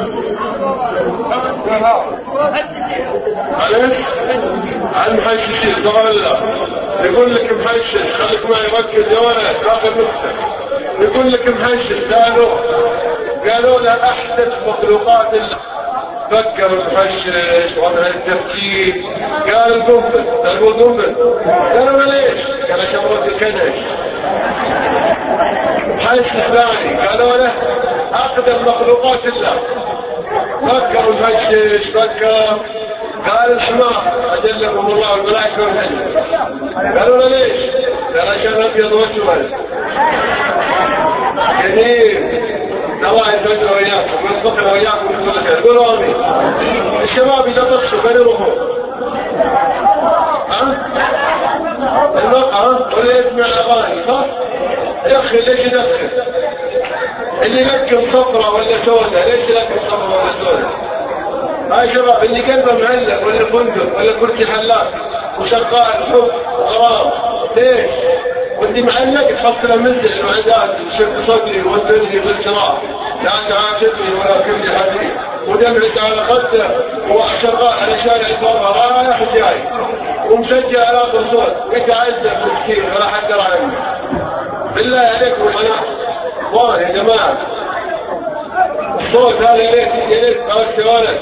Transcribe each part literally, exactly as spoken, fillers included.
معلش عن محششين طبعا لا يقول لك محشش خليك ما يركز يا ولد باخذ نفسك. يقول لك محشش قالوا قالوا له احدث مخلوقات الله. فكر المحشش وضع التفكير قال القنبل قالوا قنبل قالوا ليش؟ قال شمرة الكنش. محشش ثاني قالوا له اقدم مخلوقات الله. فكر المحشش فكر قال الحمار اجلكم الله الملائكه والهدي. قالوا له ليش؟ قال عشان ابيض واسود. جميل الله يسعدنا وياكم ويصلحنا وياكم بكل خير. قولوا امين. الشباب اذا طفشوا فين يروحون؟ ها؟ المقهى ولا يسمع الاغاني صح؟ يا اخي ليش يدخل؟ اللي يلكم صفرة ولا سوداء ليش يلكم صفرة ولا سوداء؟ هاي شباب اللي قلبه معلق ولا فندق ولا كرسي حلاق وشغال حب وغرام ليش؟ واللي معلق تحط له منزل المعدات وشق صدري وودني بالسراء لا تعاتبني ولا كبدي حديد ودمعت على خده وشغال على شارع الضربه رايح جاي ومسجل على صوت يتعذب مسكين ولا حد درى عنه. بالله عليكم انا اخوان يا جماعه الصوت هذا يا ريت يا ريت ولد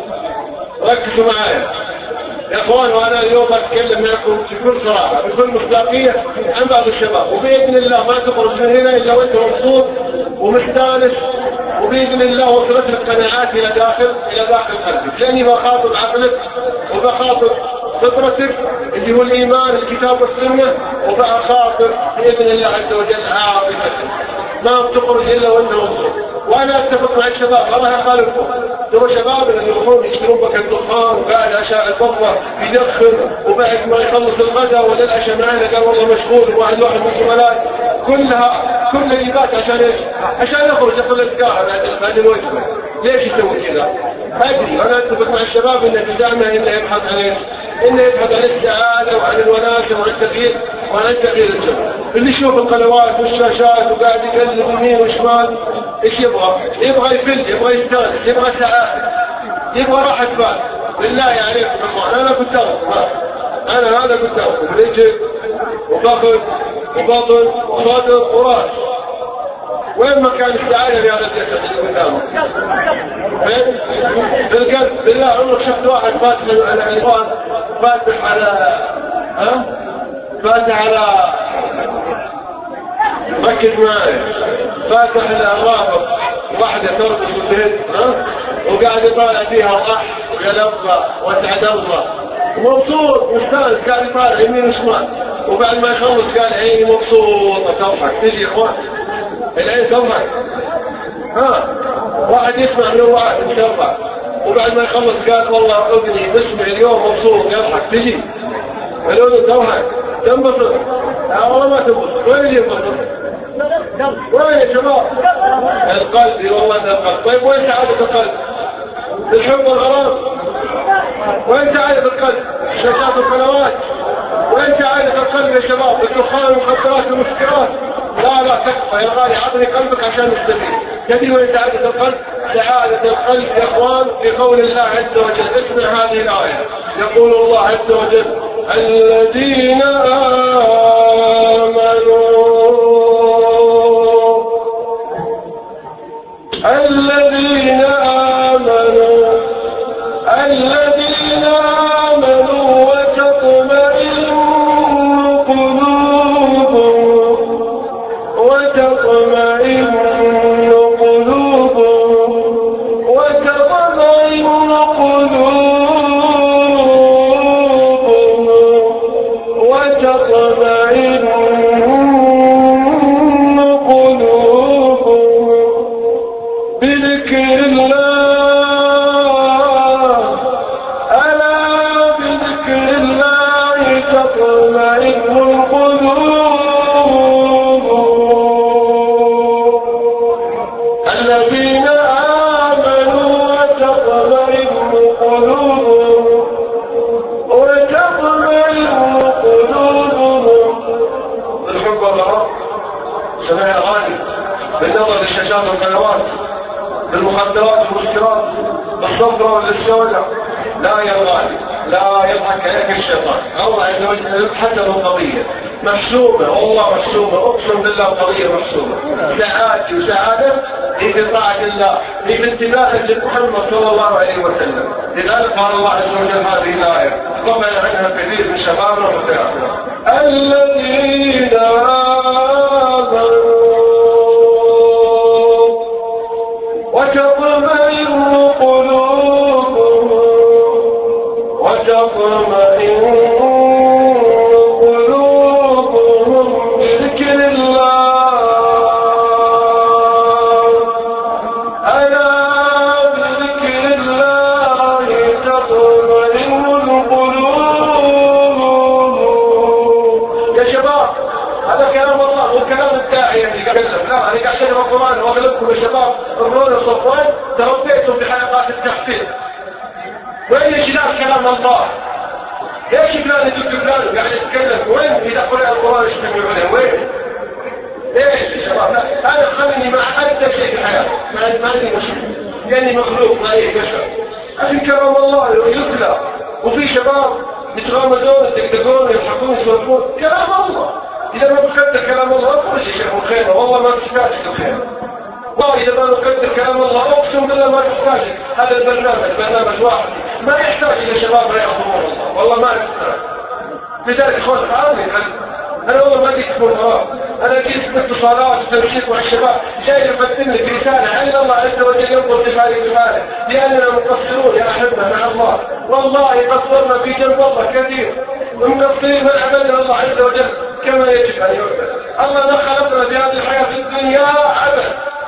ركزوا معايا يا اخوان. وانا اليوم اتكلم معكم بكل صراحه بكل مصداقيه عن بعض الشباب وباذن الله ما تخرج من هنا الا وانت مبسوط ومستانس وباذن الله وصلت لك قناعات الى داخل الى داخل قلبك لاني بخاطب عقلك وبخاطب فطرتك اللي هو الايمان الكتاب والسنه وبخاطب باذن الله عز وجل عاطفتك. ما بتخرج الا وانت مبسوط. وانا اتفق مع الشباب الله يخالفكم. ترى شباب اللي يروحون يشترون بك الدخان وقاعد عشاء الضفه يدخن وبعد ما يخلص الغداء ولا العشاء معنا قال والله مشغول وواحد واحد من الزملاء كلها كل الليبات عشان ايش؟ عشان يخرج يصل السكاره بعد بعد الوجبه. ليش يسوي كذا؟ ادري انا اتفق مع الشباب ان التزامنا انه يبحث عن ايش؟ انه يبحث عن السعاده وعن الوناسه وعن التغيير وعن تغيير الجو. اللي يشوف القنوات والشاشات وقاعد يقلب يمين وشمال ايش يبغى؟ يبغى يفل يبغى يستانس يبغى سعاده يبغى راحه بال. بالله عليكم اخوان انا كنت اغفر انا هذا كنت اغفر رجل وفخذ وبطن وصدر وراس. وين مكان السعاده في هذا الجسد اللي قدامه؟ فين؟ في القلب. بالله عمرك شفت واحد فاتح على العنوان فاتح على ها؟ فاتح على ركز معي فاتح الرابط واحدة تربط البيت ها وقاعد يطالع فيها صح ويلبى وسعد الله ومبسوط مستانس قاعد يطالع يمين وشمال وبعد ما يخلص قال عيني مبسوطة تضحك. تجي يا اخوان العين تضحك. ها واحد يسمع نوعات مشرفة وبعد ما يخلص قال والله اذني بسمع اليوم مبسوط يضحك. تجي الأذن تضحك تنبسط. لا والله ما تنبسط. وين يجي ينبسط؟ وين يا شباب؟ القلب والله ده القلب. طيب وين سعادة القلب؟ الحب والغرام. وين سعادة القلب؟ شاشات القنوات. وين سعادة القلب يا شباب؟ الدخان والمخدرات والمسكرات. لا لا تكفى يا غالي اعطني قلبك عشان نستفيد. تدري وين سعادة القلب؟ سعادة القلب يا اخوان في قول الله عز وجل. اسمع هذه الآية يقول الله عز وجل الذين آمنوا الذين آمنوا الذين آمنوا وتطمئن قلوبهم وتطمئن قلوبهم وتطمئن قلوبهم وتطمئن بذكر الله. ألا بذكر الله تطمئن القلوب. الذين آمنوا وتطمئن قلوبهم وتطمئن قلوبهم بالحب والغرام. سمع غالي بالنظر للشاشات والقنوات بالمصطلح المخدرات والمسكرات الصفراء والسوداء. لا يا غالي، لا يضحك عليك الشيطان. الله عز وجل حسب القضية محسوبة، والله محسوبة، أقسم بالله القضية محسوبة. سعادتي وسعادة هي في طاعة الله، هي في اتباع محمد صلى الله عليه وسلم. لذلك قال الله عز وجل هذه الآية ربنا عنها كثير من شبابنا ومتاعنا الذين آمنوا وتطمئن قلوبهم وتطمئن قلوبهم بذكر الله ألا بذكر الله تطمئن القلوب. يا شباب هذا كلام الله وكلام الداعية اللي يتكلم. لا أنا قاعد أقرأ القرآن وأغلبكم يا شباب الرون والصفوان تربيتم بحلقات التحفيظ. وين يجلال كلام الله؟ ليش فلان يجيب فلان قاعد يتكلم؟ وين إذا قرأ القرآن يجتمعوا عليه؟ وين؟ ليش يا شباب؟ أنا خليني مع أكثر شيء في الحياة ما عندي مشكلة لأني مخلوق ما هي بشر. لكن كلام الله يتلى وفي شباب يتغامزون يدقدقون يضحكون يسولفون كلام الله. إذا ما بقدر كلام الله أقول يا شيخ الخير والله ما تحتاج الخير. والله إذا ما نقدر كلام الله أقسم بالله ما تحتاج هذا البرنامج برنامج واحد ما يحتاج إلى شباب لا يعظمون الله والله ما يحتاج. لذلك إخوان تعالوا أنا والله ما جيت أكون هواء، أنا جيت باتصالات وتنسيق مع الشباب جاي يقدم لك رسالة عن الله عز وجل ينظر في حالي بحاله لأننا مقصرون يا أحبة مع الله. والله قصرنا في جنب الله كثير ومقصرين من عبدنا الله عز وجل كما يجب أن يعبد. الله ما خلقنا في هذه الحياة في الدنيا عبد.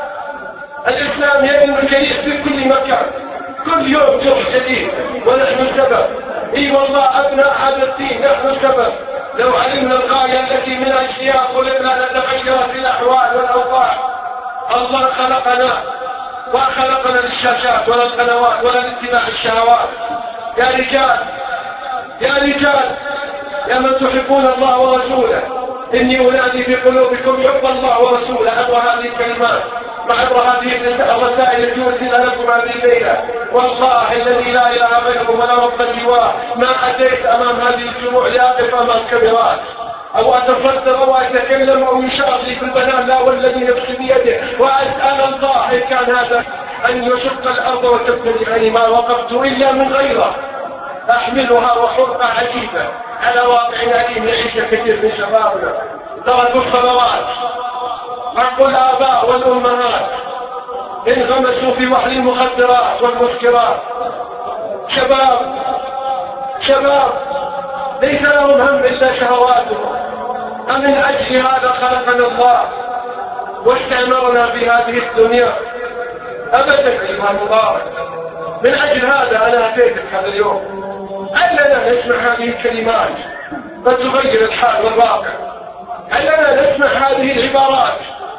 الإسلام يأمر الجديد في كل مكان كل يوم جرح جديد ونحن السبب. اي والله أبناء هذا الدين نحن السبب. لو علمنا الغاية التي من أجلها خلقنا لتغيرت الأحوال والأوضاع. الله خلقنا وخلقنا للشاشات ولا القنوات ولا لاتباع الشهوات. يا رجال يا رجال يا من تحبون الله ورسوله إني أنادي في قلوبكم حب الله ورسوله عبر هذه الكلمات وعبر هذه الرسائل التي أرسلها لكم هذه الليلة. والله الذي لا إله غيره ولا رب سواه ما أتيت أمام هذه الجموع لأقف أمام كاميرات أو أتصدر أو أتكلم أو يشار لي في البنان. لا والذي نفسي بيده وأسأل الله إن كان هذا أن يشق الأرض وتبتلعني ما وقفت إلا من غيره أحملها وحرقة عجيبة على واقع أليم يعيش كثير من شبابنا. تركوا الصلوات حق الآباء والأمهات انغمسوا في وحل المخدرات والمسكرات. شباب شباب ليس لهم هم إلا شهواتهم. أمن أجل هذا خلقنا الله واستعمرنا في هذه الدنيا؟ أبدا أيها المبارك. من أجل هذا أنا أتيتك هذا اليوم أننا نسمع هذه الكلمات فتغير الحال والواقع. أننا نسمع هذه العبارات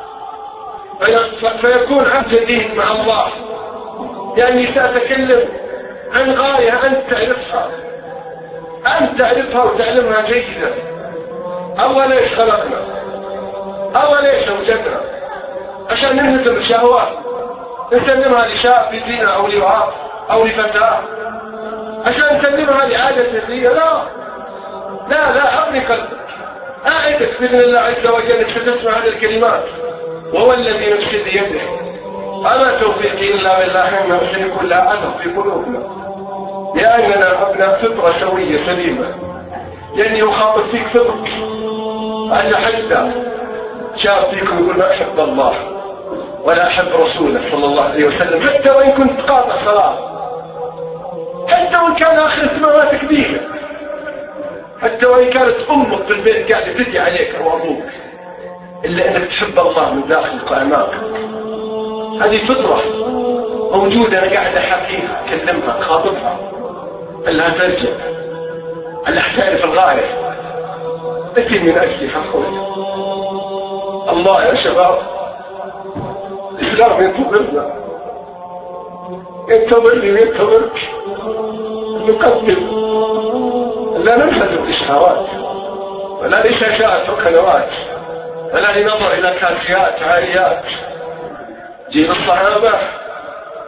فيكون عهد جديد مع الله. لأني سأتكلم عن غاية أنت تعرفها أنت تعرفها وتعلمها جيدا. أول ليش خلقنا؟ أول ليش أوجدنا؟ عشان ننهزم الشهوات نسلمها لشاب في زينة أو لرعاة أو لفتاة عشان نسلمها لعادة سرية؟ لا لا لا أغني قلبك. أعدك بإذن الله عز وجل ستسمع هذه الكلمات. وهو الذي نفسي بيده أما توفيقي إلا بالله إنه سيكون لا أثر في قلوبنا لأننا أبناء فطرة سوية سليمة. لأني أخاطب فيك فطرك أن حتى شاب فيكم يقول ما أحب الله ولا أحب رسوله صلى الله عليه وسلم حتى وإن كنت قاطع صلاة حتى وإن كان آخر اهتماماتك بيه حتى وإن كانت أمك في البيت قاعدة تدعي عليك أو أبوك إلا أنك تحب الله من داخل قائمك. هذه فطرة موجودة أنا قاعد أحكيها أكلمها خاطبها أنها ترجع أنها تعرف الغاية التي من أجلها خلق الله. يا شباب الإسلام ينتظرنا ينتظرني وينتظرك نقدم لا ننحدر الإشهارات ولا لشاشات وقنوات ولا لنظر إلى كافيات عاليات. جيل الصحابة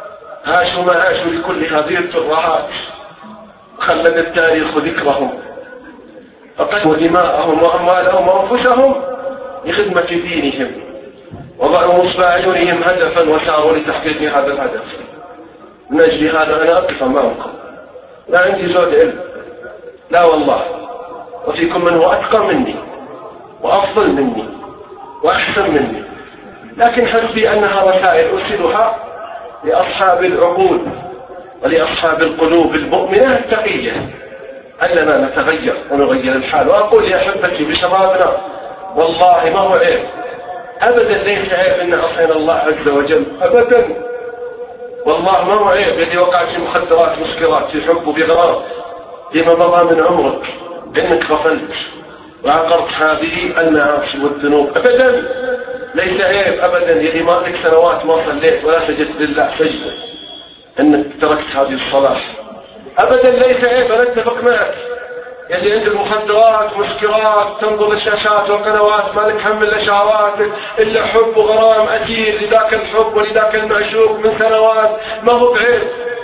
عاشوا ما عاشوا لكل هذه الترهات، خلد التاريخ ذكرهم، فقدموا دماءهم وأموالهم وأنفسهم لخدمة دينهم، وضعوا نصب أعينهم هدفا وساروا لتحقيق هذا الهدف. من أجل هذا أنا أقف أمامكم، لا عندي زود علم، لا والله، وفيكم من هو أتقى مني وأفضل مني وأحسن مني، لكن حسبي أنها رسائل أرسلها لأصحاب العقول ولأصحاب القلوب المؤمنة التقية، أننا نتغير ونغير الحال. وأقول يا أحبتي بشبابنا، والله ما هو عيب، أبدا ليس عيب إن عصينا الله عز وجل، أبدا والله ما هو عيب الذي وقع في مخدرات مسكرات في حب وبغرام فيما مضى من عمرك، إنك غفلت وعقرت هذه المعاصي والذنوب، أبدا ليس عيب أبدا يلي ما لك سنوات ما صليت ولا سجدت لله سجدة إنك تركت هذه الصلاة، أبدا ليس عيب. أنا أتفق معك يلي عندك مخدرات ومسكرات تنظر للشاشات والقنوات ما لك هم إلا شهواتك إلا حب وغرام أثير لذاك الحب ولذاك المعشوق من سنوات، ما هو بعيب،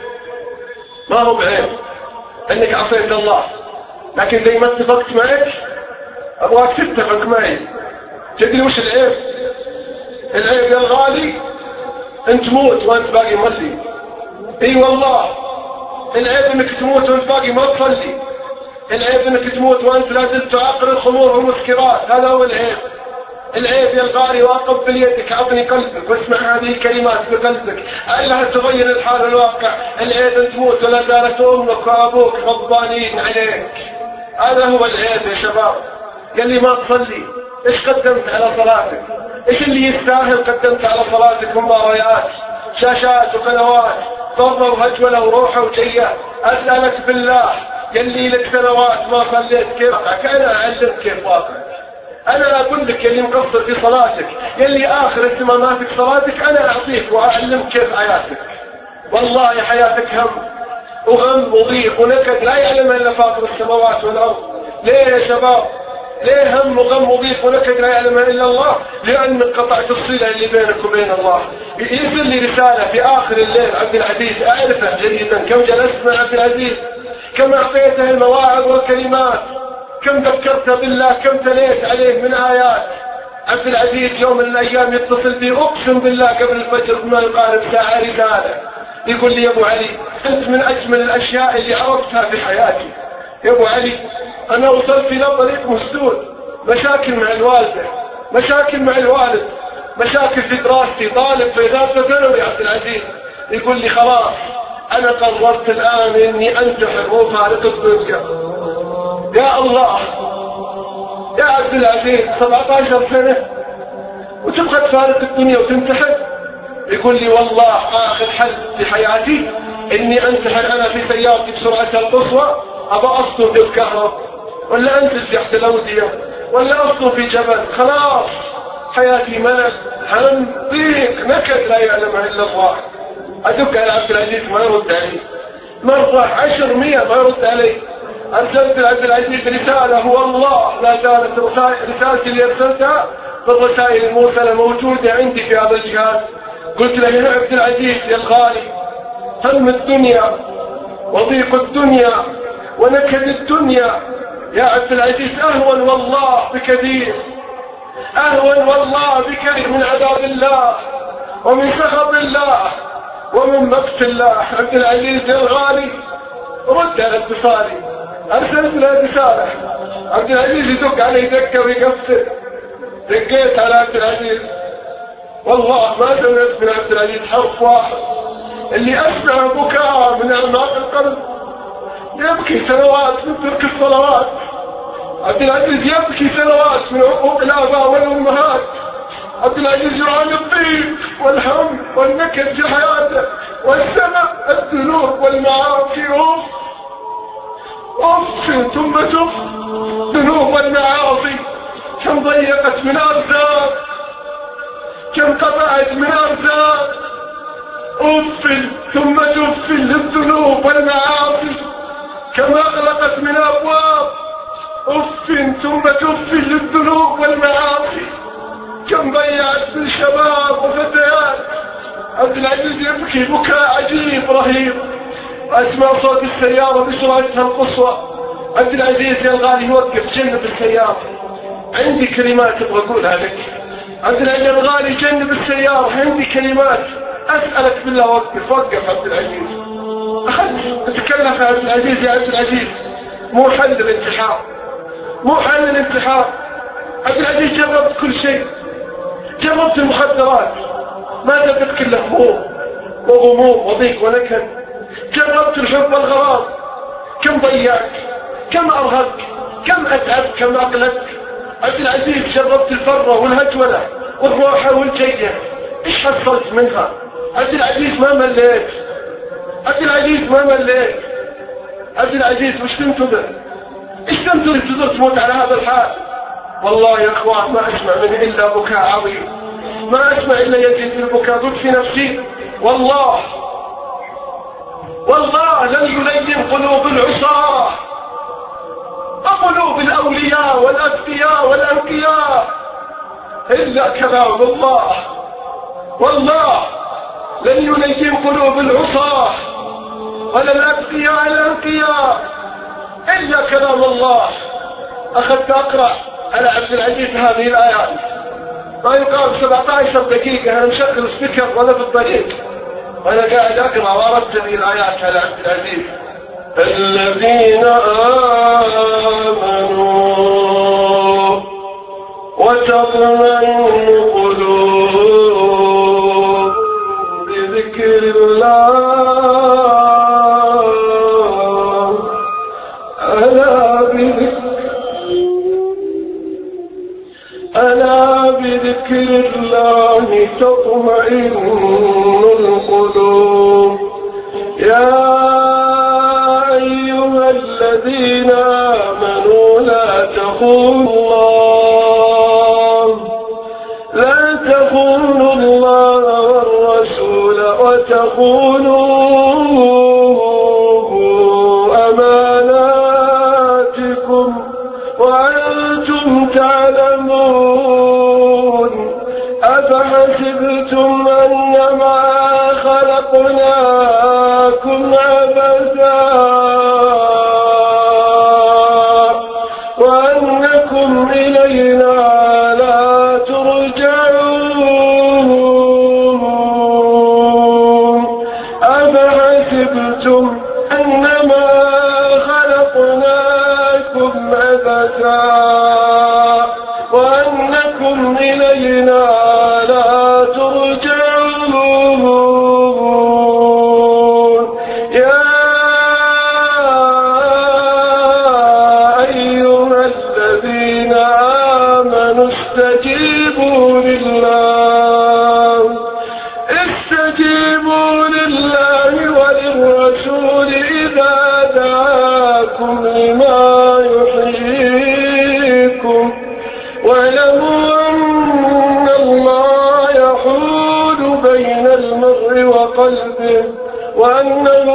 ما هو بعيب أنك عصيت الله، لكن زي ما اتفقت معك أبغاك تتفق معي. تدري وش العيب؟ العيب يا الغالي أن تموت وأنت باقي مصلي. إي والله العيب أنك تموت وأنت باقي ما تصلي، العيب أنك تموت وأنت لا زلت تعقر الخمور والمسكرات، هذا هو العيب. العيب يا الغالي واقف بيدك، أعطني قلبك واسمع هذه الكلمات بقلبك ألا تغير الحال الواقع. العيب أن تموت ولا زالت أمك وأبوك غضبانين عليك، هذا هو العيب يا شباب. يلي ما تصلي إيش قدمت على صلاتك؟ إيش اللي يستاهل قدمت على صلاتك؟ مباريات شاشات وقنوات ضربة وهجولة وروحة وجية. أسألك بالله يلي لك سنوات ما صليت كيف واقعك؟ أنا أعلمك كيف واقعك، أنا أقول لك يلي مقصر في صلاتك، يلي آخر اهتماماتك صلاتك، أنا أعطيك وأعلمك كيف حياتك. والله حياتك هم وغم وضيق ونكد لا يعلم إلا فاطر السماوات والأرض. ليه يا شباب؟ ليه هم وغم وضيق ونكد لا يعلم إلا الله؟ لأنك قطعت الصلة اللي بينك وبين الله. يرسل لي رسالة في آخر الليل عبد العزيز، أعرفه جيدا، كم جلست مع عبد العزيز، كم أعطيته المواعظ والكلمات، كم ذكرته بالله، كم تليت عليه من آيات. عبد العزيز يوم من الأيام يتصل بي أقسم بالله قبل الفجر ما يقارب ساعة رسالة، يقول لي يا أبو علي أنت من أجمل الأشياء اللي عرفتها في حياتي. يا أبو علي أنا وصلت إلى طريق مسدود، مشاكل مع الوالدة، مشاكل مع الوالد، مشاكل في دراستي، طالب في ثالثة ثانوي. عبد العزيز يقول لي خلاص أنا قررت الآن إني أنتحر وفارق الدنيا. يا الله يا عبد العزيز سبعة عشر سنة وتبغى تفارق الدنيا وتنتحر؟ يقول لي والله آخر حل في حياتي إني أنتحر أنا في سيارتي بسرعتها القصوى، أبى أسطو بالكهرب ولا أنزل تحت الأودية ولا أسطو في جبل. خلاص حياتي ملل هم ضيق نكد لا يعلمها إلا الله. أدق على عبد العزيز ما يرد علي، مرة عشر مية ما يرد علي. أرسلت لعبد العزيز رسالة والله لا زالت رسالتي اللي أرسلتها بالرسائل المرسلة موجودة عندي في هذا الجهاز. قلت له يا عبد العزيز يا الغالي هم الدنيا وضيق الدنيا ونكد الدنيا يا عبد العزيز أهون والله بكثير، أهون والله بكثير من عذاب الله ومن سخط الله ومن مقت الله. عبد العزيز يا الغالي رد على اتصالي، أرسلت له رسالة. عبد العزيز يدق علي دكة ويقفل، دقيت على عبد العزيز والله ما سمعت من عبد العزيز حرف واحد، اللي أسمع بكاء من أعماق القلب، يبكي سنوات من ترك الصلوات. عبد العزيز يبكي سنوات من عقوق الآباء والأمهات. عبد العزيز يعاني الضيق والهم والنكد في حياته والسبب الذنوب والمعاصي. أوف ثم تف ذنوب والمعاصي، كم ضيقت من أرزاق، كم قطعت من أرزاق. أوف ثم تف للذنوب والمعاصي، كم أغلقت من أبواب. أوف ثم تف للذنوب والمعاصي، كم ضيعت من شباب وفتيات عبد العزيز يبكي بكاء عجيب رهيب، أسمع صوت السيارة بسرعتها القصوى. عبد العزيز يا الغالي وقف جنب السيارة، عندي كلمات ابغى اقولها لك. عبد العزيز الغالي جنب السيارة، عندي كلمات أسألك بالله وقف. وقف عبد العزيز، أخذت أتكلم يا عبد العزيز. يا عبد العزيز مو حل الانتحار، مو حل الانتحار. عبد العزيز جربت كل شيء، جربت المخدرات ما جبت كل هموم وغموم وضيق ونكد، جربت الحب والغرام كم ضيعت، كم أرهقت، كم أتعب، كم أقلت. عبد العزيز جربت الفرة والهجولة والروحة والجية، إيش حصلت منها؟ عبد العزيز ما مليت، عبد العزيز ما مليت. عبد العزيز وش تنتظر؟ إيش تنتظر تنتظر تموت على هذا الحال؟ والله يا أخوان ما أسمع منه إلا بكاء عظيم، ما أسمع إلا يجد البكاء. قلت في نفسي والله والله لن يلين قلوب العصاة وقلوب الأولياء والأتقياء والأنقياء إلا كلام الله. والله لن يلين قلوب العصاة ولا الأتقياء الأنقياء إلا كلام الله. أخذت أقرأ على عبد العزيز هذه الآيات، ما يقال سبعة عشر دقيقة أنا مشغل السبيكر وأنا في الطريق وأنا قاعد أقرأ وأردت هذه الآيات على عبد العزيز. الذين آمنوا وتطمئن قلوبهم بذكر الله ألا بذكر ألا بذكر الله تطمئن القلوب. يا أيها الذين آمنوا لا تخونوا الله لا تخونوا الله والرسول وتخونوا أماناتكم وأنتم تعلمون. أفحسبتم أنما خلقناكم عبثا وأنكم إلينا لا ترجعون. أفحسبتم أنما خلقناكم عبثا وأنكم إلينا لا ترجعون. يا أيها الذين آمنوا استجيبوا لله استجيبوا لله وللرسول إذا دعاكم لما يحييكم واعلموا أن الله يحول بين المرء وقلبه وأنه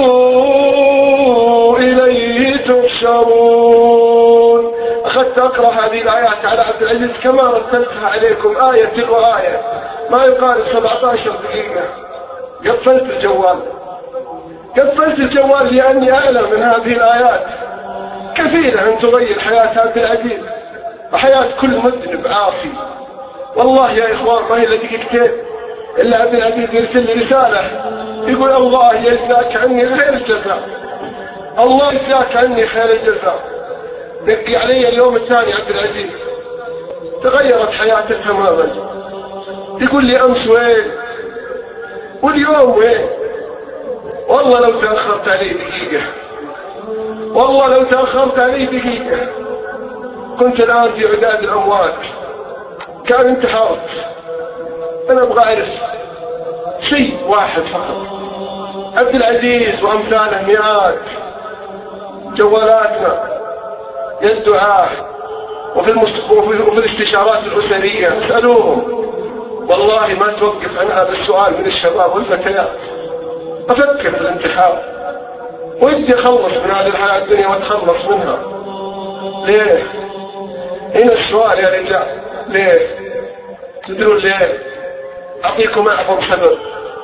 إليه تحشرون. أخذت أقرأ هذه الآيات على عبد العزيز كما رتلتها عليكم آية تلو آية، ما يقال سبعة عشر دقيقة. قفلت الجوال قفلت الجوال لأني أعلم من هذه الآيات كثيرة أن تغير حياة عبد العزيز وحياة كل مذنب عاصي. والله يا إخوان ما هي إلا دقيقتين إلا عبد العزيز يرسل لي رسالة يقول الله يجزاك عني خير الجزاء، الله يجزاك عني خير الجزاء. دقي علي اليوم الثاني عبد العزيز تغيرت حياته تماما. يقول لي أمس وين واليوم وين؟ والله لو تأخرت علي دقيقة والله لو تأخرت علي دقيقة كنت الآن في عداد الأموات، كان انتحرت. أنا أبغى أعرف شيء واحد فقط، عبد العزيز وأمثاله مئات جوالاتنا يا الدعاء وفي, وفي الاستشارات الأسرية اسألوهم، والله ما توقف عن هذا السؤال من الشباب والفتيات. أفكر في الانتحار ودي أخلص من هذه الحياة الدنيا وأتخلص منها. ليه؟ هنا السؤال يا رجال، ليه؟ تدرون ليه؟ أعطيكم أعظم سبب.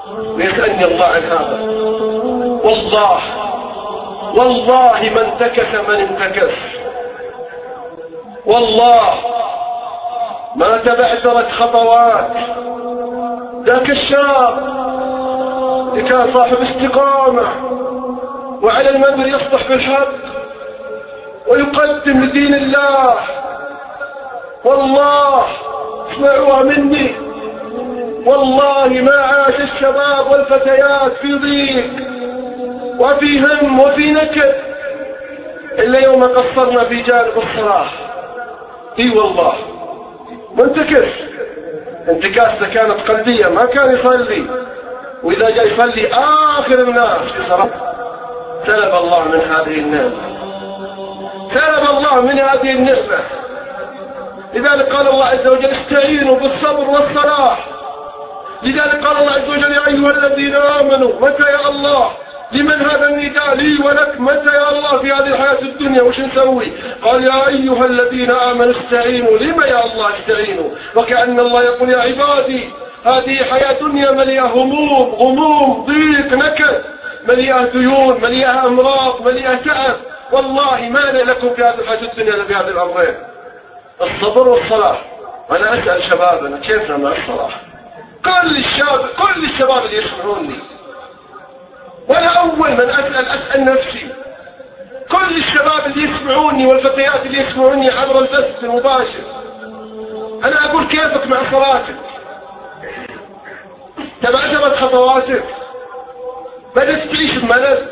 ويسألني الله عن هذا. والله والله ما انتكس من انتكس، والله ما تبعثرت خطوات ذاك الشاب اللي كان صاحب استقامة وعلى المنبر يصدح بالحق ويقدم لدين الله. والله اسمعوها مني، والله ما عاش الشباب والفتيات في ضيق وفي هم وفي نكد إلا يوم قصرنا في جانب الصلاة. اي والله منتكس، انتكاسته كانت قلبية، ما كان يصلي، وإذا جاء يصلي آخر الناس في صلاة. سلب الله من هذه النعمة، سلب الله من هذه النعمة. لذلك قال الله عز وجل استعينوا بالصبر والصلاة. لذلك قال الله عز وجل يا أيها الذين آمنوا. متى يا الله؟ لمن هذا النداء؟ لي ولك. متى يا الله في هذه الحياة الدنيا وش نسوي؟ قال يا أيها الذين آمنوا استعينوا. لما يا الله استعينوا؟ وكأن الله يقول يا عبادي هذه حياة دنيا مليئة هموم، غموم، ضيق، نكد، مليئة ديون، مليئة أمراض، مليئة تعب. والله ما لكم في هذه الحياة الدنيا إلا بهذه الأمرين، الصبر والصلاة. أنا أسأل شبابنا كيف مع الصلاة؟ كل الشباب كل الشباب اللي يسمعوني، وأنا أول من أسأل أسأل نفسي، كل الشباب اللي يسمعوني والفتيات اللي يسمعوني عبر البث المباشر، أنا أقول كيفك مع صلاتك؟ تبعثرت خطواتك؟ بدأت تعيش بملل؟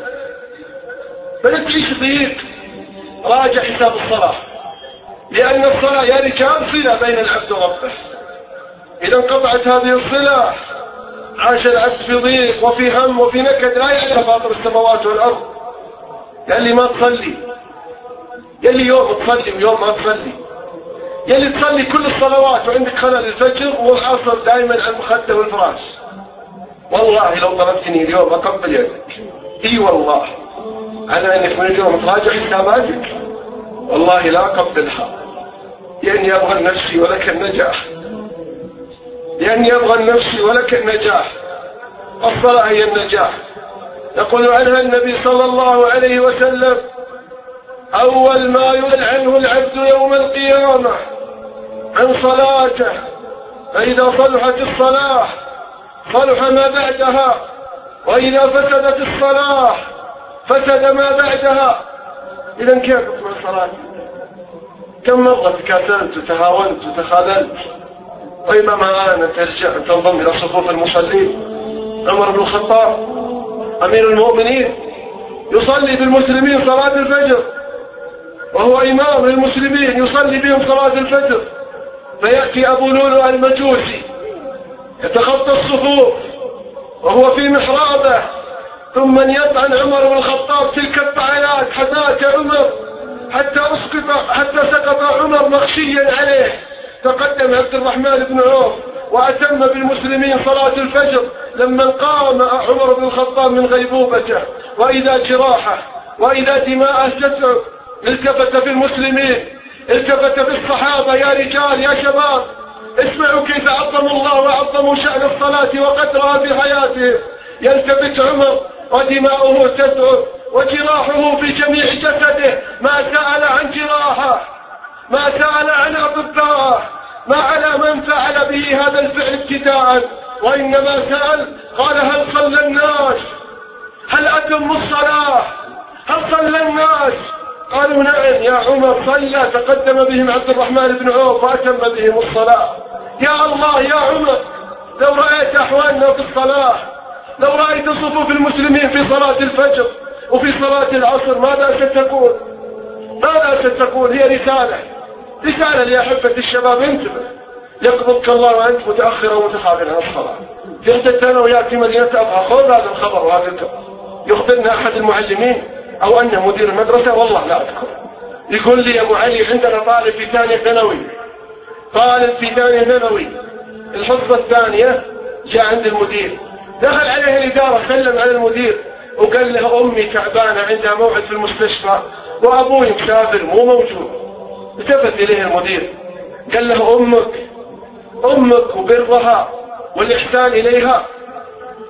بدأت تعيش ضيق؟ راجع حساب الصلاة، لأن الصلاة يا رجال صلة بين العبد وربه. إذا انقطعت هذه الصلة عاش العبد في ضيق وفي هم وفي نكد لا يعلم فاطر السماوات والأرض. يلي ما تصلي، يلي يوم تصلي ويوم ما تصلي، يلي تصلي كل الصلوات وعندك خلل الفجر والعصر دائما على المخدة والفراش. والله لو طلبتني اليوم أقبل يدك، اي والله، على انك من اليوم تراجع حساباتك، والله لا أقبلها، لأني أبغى نفسي ولك النجاح، لأني أبغى نفسي ولك النجاح. الصلاة هي النجاح. يقول عنها النبي صلى الله عليه وسلم أول ما يسأل عنه العبد يوم القيامة عن صلاته، فإذا صلحت الصلاة صلح ما بعدها، وإذا فسدت الصلاة فسد ما بعدها. إذا كيف تطلع الصلاة؟ كم مرة تكاسلت وتهاونت وتخاذلت، وإمام آن ترجع تنضم إلى صفوف المصلين. عمر بن الخطاب أمير المؤمنين يصلي بالمسلمين صلاة الفجر، وهو إمام للمسلمين يصلي بهم صلاة الفجر، فيأتي أبو لؤلؤ المجوسي يتخطى الصفوف وهو في محرابه، ثم يطعن عمر بن الخطاب تلك الطعنات حتى عمر حتى أسقط حتى سقط عمر مغشيا عليه. تقدم عبد الرحمن بن عوف وأتم بالمسلمين صلاة الفجر لما قام عمر بن الخطاب من غيبوبته، وإذا جراحه وإذا دماءه تسعب التفت في المسلمين، التفت في الصحابة، يا رجال يا شباب اسمعوا كيف عظموا الله وعظموا شأن الصلاة وقدرها في حياته. يلتفت عمر ودماؤه تسعب وجراحه في جميع جسده، ما سأل عن جراحه، ما سأل عن أطباءه، ما على من فعل به هذا الفعل ابتداء، وإنما سأل قال هل صلى الناس؟ هل أتموا الصلاة؟ هل صلى الناس؟ قالوا نعم يا عمر صلى. تقدم بهم عبد الرحمن بن عوف وأتم بهم الصلاة. يا الله يا عمر لو رأيت أحوالنا في الصلاة، لو رأيت صفوف المسلمين في صلاة الفجر وفي صلاة العصر ماذا ستكون؟ ماذا ستكون؟ هي رسالة، رسالة لأحبة الشباب انتبه، يقبضك الله وأنت متأخرا ومتخاذلا عن الصلاة. في إحدى الثانويات في مدينة أبها خذ هذا الخبر وهذا يخبرنا أحد المعلمين أو أن مدير المدرسة، والله لا أذكر، يقول لي يا أبو علي عندنا طالب في ثانية ثانوي، طالب في ثانية ثانوي الحصة الثانية جاء عند المدير، دخل عليه الإدارة سلم على المدير وقال له أمي تعبانة عندها موعد في المستشفى وأبوي مسافر مو موجود. التفت إليه المدير قال له أمك أمك وبرها والإحسان إليها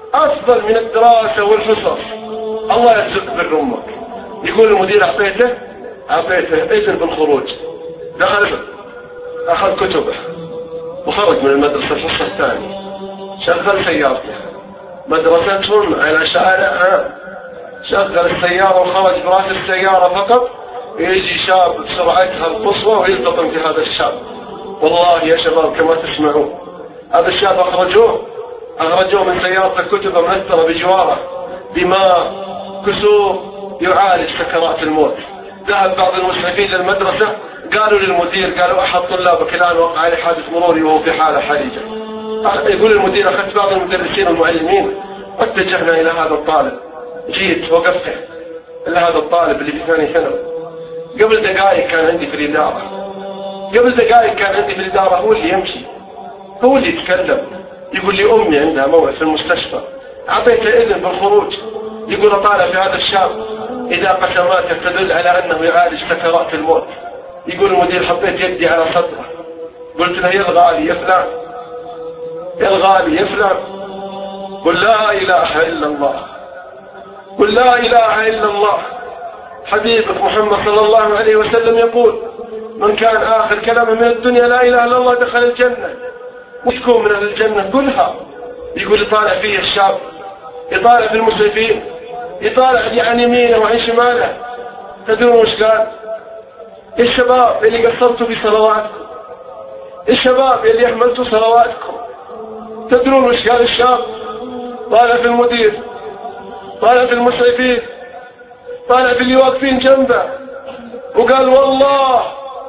أفضل من الدراسة والحصص. الله يرزقك بر أمك. يقول المدير أعطيته أعطيته إذن بالخروج، دخل أخذ كتبه وخرج من المدرسة الفصل الثاني، شغل سيارته، مدرستهم على شارع، شغل السيارة وخرج براس السيارة فقط، يجي شاب بسرعتها القصوى ويلتقم في هذا الشاب. والله يا شباب كما تسمعون هذا الشاب أخرجوه أخرجوه من سيارة كتبه منثرة بجواره بماء كسور يعالج سكرات الموت. ذهب بعض المسعفين للمدرسة قالوا للمدير، قالوا أحد طلابك الآن وقع عليه حادث مروري وهو في حالة حرجة. يقول المدير أخذت بعض المدرسين والمعلمين واتجهنا إلى هذا الطالب، جيت وقفته إلى هذا الطالب اللي في ثاني ثانوي. قبل دقائق كان عندي في الإدارة، قبل دقائق كان عندي في الإدارة، هو اللي يمشي، هو اللي يتكلم، يقول لي أمي عندها موعد في المستشفى، أعطيته إذن بالخروج. يقول أطالع في هذا الشاب إذا قسماته تدل على أنه يعالج سكرات الموت. يقول المدير حطيت يدي على صدره، قلت له يا الغالي يا فلان، يا الغالي يا فلان، قل لا إله إلا الله، قل لا إله إلا الله. حبيبك محمد صلى الله عليه وسلم يقول من كان آخر كلامه من الدنيا لا إله إلا الله دخل الجنة. وشكون من أهل الجنة؟ قلها. يقول يطالع فيه الشاب، يطالع في المسعفين، يطالع عن يمينه وعن شماله. تدرون وش قال؟ الشباب اللي قصرتوا في صلواتكم، الشباب اللي أهملتوا صلواتكم. تدرون وش قال الشاب؟ طالع في المدير، طالع في المسعفين، طالع في اللي واقفين جنبه، وقال والله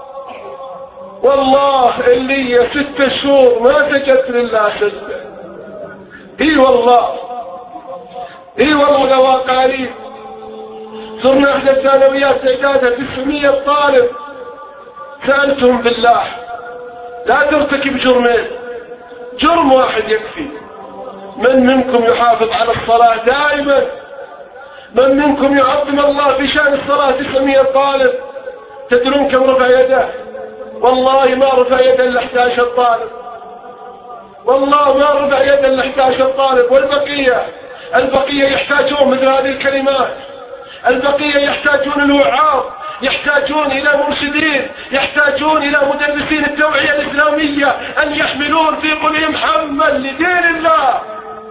والله اللي ستة شهور ما سجدت لله سجدة. اي والله اي والله واقع لي. صرنا احدى الثانويات تعدادها تسعمية طالب، سألتهم بالله لا ترتكب جرمين، جرم واحد يكفي. من منكم يحافظ على الصلاة دائما؟ من منكم يعظم الله في شأن الصلاة؟ تسعمية طالب. تدرون كم رفع يده؟ والله ما رفع يده إلا أحد عشر طالب، والله ما رفع يده إلا أحد عشر طالب. والبقية البقية يحتاجون مثل هذه الكلمات، البقية يحتاجون الوعاظ، يحتاجون إلى مرشدين، يحتاجون إلى مدرسين التوعية الإسلامية أن يحملون في قلوبهم حمًا لدين الله،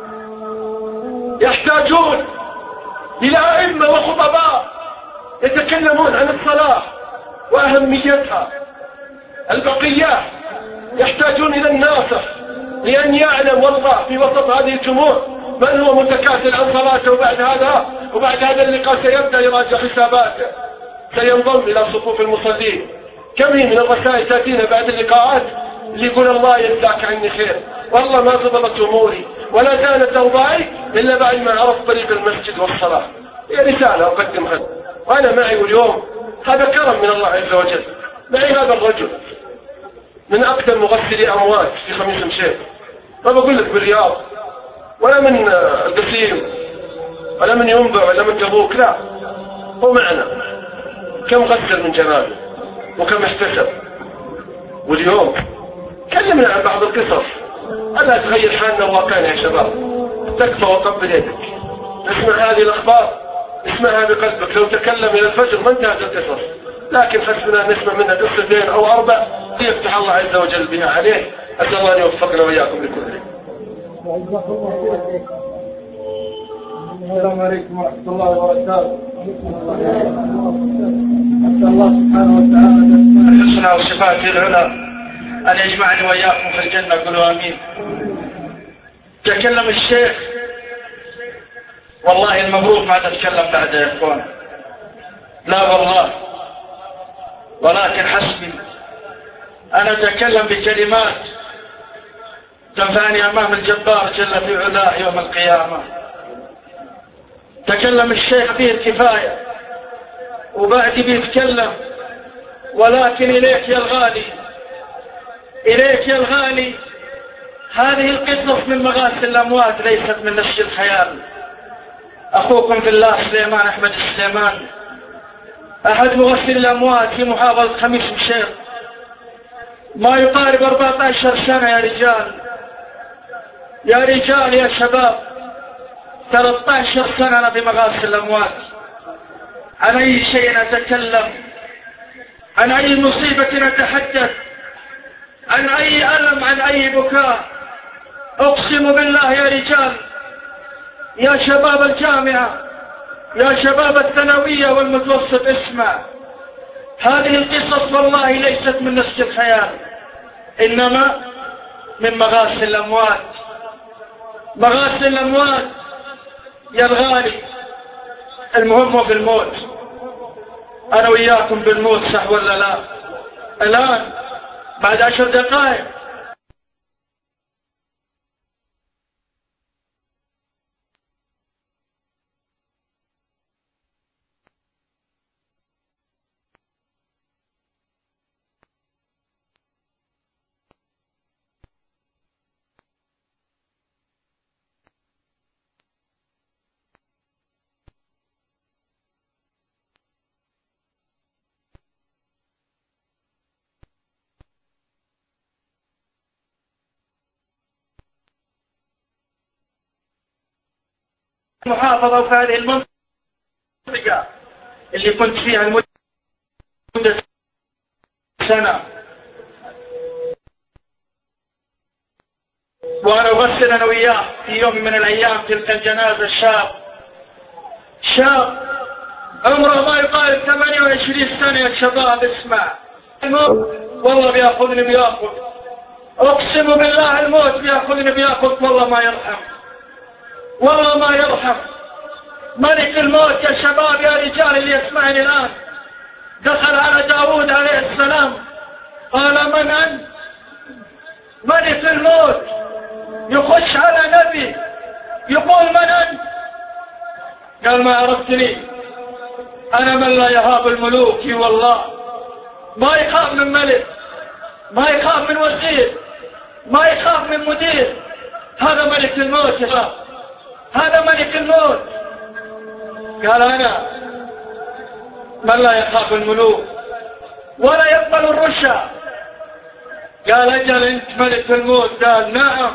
يحتاجون إلى أئمة وخطباء يتكلمون عن الصلاة وأهميتها. البقية يحتاجون إلى الناصح لأن يعلم والله في وسط هذه الجموع من هو متكاسل عن صلاته، وبعد هذا وبعد هذا اللقاء سيبدأ يراجع حساباته، سينضم إلى صفوف المصلين. كم هي من الرسائل تأتينا بعد اللقاءات اللي يقول الله يجزاك عني خير، والله ما ضبطت أموري ولا زالت أوضاعي إلا بعد ما عرفت طريق المسجد والصلاة. هي رسالة أقدمها وأنا معي، واليوم هذا كرم من الله عز وجل. معي هذا الرجل من أقدم مغسلي أموات في خميس مشيط، ما بقول لك بالرياض ولا من القصيم ولا من ينبع ولا من تبوك، لا، هو معنا. كم غسل من جنازه وكم احتسب. واليوم كلمنا عن بعض القصص. ألا تغير حالنا وواقعنا يا شباب؟ تكفى وقبل يدك. نسمع هذه الأخبار، اسمعها بقلبك. لو تكلم إلى الفجر ما انتهت القصص، لكن حسبنا أن نسمع منها قصتين أو أربع يفتح الله عز وجل بها عليه. أسأل الله أن يوفقنا وإياكم لكل خير. السلام عليكم ورحمة الله وبركاته. أسأل الله سبحانه وتعالى الحسنى والصفات العلى أن يجمعني وإياكم في الجنة، قولوا آمين. تكلم الشيخ، والله المبروك ما تتكلم بعد يا إخوان، لا والله، ولكن حسبي أنا أتكلم بكلمات تنفعني أمام الجبار جل في علاه يوم القيامة. تكلم الشيخ فيه الكفاية وبعدي بيتكلم، ولكن إليك يا الغالي، إليك يا الغالي، هذه القصص من مغاسل الأموات ليست من نسج الخيال. أخوكم في الله سليمان أحمد السليمان، أحد مغسل الأموات في محافظة خميس مشيط، ما يقارب أربعة عشر سنة يا رجال، يا رجال يا شباب، ثلاثة عشر سنة أنا في مغاسل الأموات. عن أي شيء أتكلم، عن أي مصيبة أتحدث، عن أي ألم، عن أي بكاء. أقسم بالله يا رجال، يا شباب الجامعة، يا شباب الثانوية والمتوسط، اسمع. هذه القصص والله ليست من نسج الخيال، إنما من مغاسل الأموات. مغاسل الأموات يا الغالي، المهم في الموت. أنا وياكم بالموت، صح ولا لا؟ الآن بعد عشر دقائق محافظة في هذه المنطقة اللي كنت فيها لمدة سنة، وأنا أغسل أنا وياه في يوم من الأيام تلك الجنازة شاب شاب عمره ما يقارب ثمانية وعشرين سنة. يا شباب اسمع، الموت والله بياخذني بياخذ، أقسم بالله الموت بياخذني بياخذ، والله ما يرحم، والله ما يرحم. ملك الموت يا شباب يا رجال اللي يسمعني الآن، دخل على داود عليه السلام قال: من أنت؟ ملك الموت يخش على نبي يقول: من أنت؟ قال: ما عرفتني، أنا من لا يهاب الملوك. والله ما يخاف من ملك، ما يخاف من وزير، ما يخاف من مدير. هذا ملك الموت يا شباب، هذا ملك الموت. قال: أنا من لا يخاف الملوك ولا يقبل الرشا. قال: أجل أنت ملك الموت؟ قال: نعم.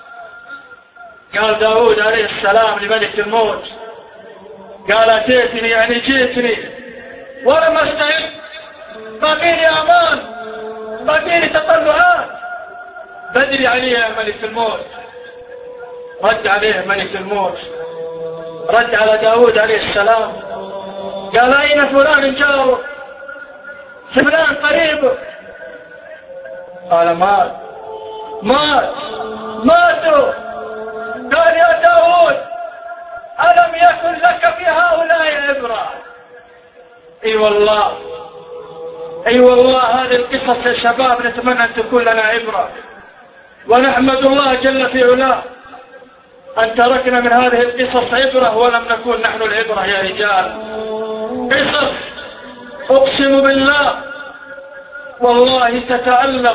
قال داود عليه السلام لملك الموت، قال: أتيتني يعني جيتني ولم أستعد، باقيني أمان، باقيني تطلعات، بدري عليه يا ملك الموت. رد عليه ملك الموت، رد على داود عليه السلام قال: أين فلان جاره؟ فلان قريبه؟ قال: مات مات ماتوا. قال: يا داود ألم يكن لك في هؤلاء عبرة؟ اي والله، اي والله هذه القصص يا شباب نتمنى ان تكون لنا عبرة، ونحمد الله جل في علاه أن تركنا من هذه القصص عبرة ولم نكن نحن العبرة يا رجال. قصص أقسم بالله والله تتألم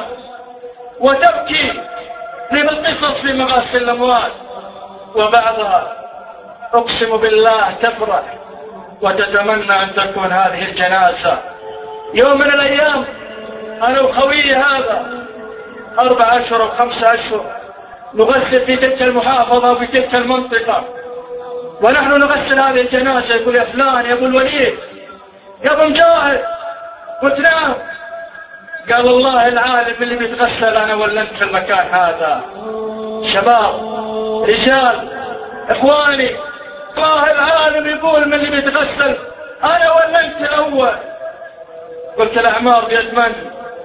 وتبكي للقصص في مغاسل الأموات، وبعضها أقسم بالله تفرح وتتمنى أن تكون هذه الجنازة يوم من الأيام. أنا وخويي هذا أربع أشهر أو خمسة أشهر نغسل في تلك المحافظة وفي تلك المنطقة، ونحن نغسل هذه الجنازة. يقول: يا فلان، يا أبو الوليد، يا أبو مجاهد. قلت: نعم. قال: الله العالم اللي بيتغسل أنا ولا أنت في المكان هذا. شباب، رجال، إخواني، الله العالم يقول من اللي بيتغسل أنا ولا أنت الأول. قلت: الأعمار بيد من؟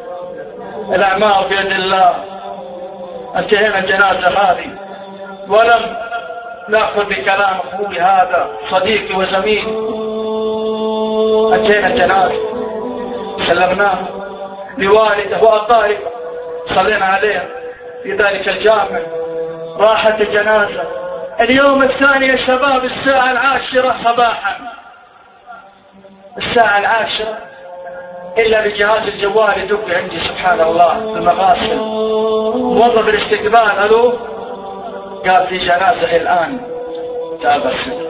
الأعمار بيد الله. انتهينا الجنازة هذه ولم نأخذ بكلام أخوي هذا صديقي وزميلي. انتهينا الجنازة، سلمناه لوالده وأقاربه، صلينا عليه في ذلك الجامع، راحت الجنازة. اليوم الثاني يا شباب الساعة العاشرة صباحا، الساعة العاشرة إلا بجهاز الجوال يدق عندي سبحان الله في المغاسل. موظف الاستقبال: ألو؟ قال: في جنازة الآن تغسل.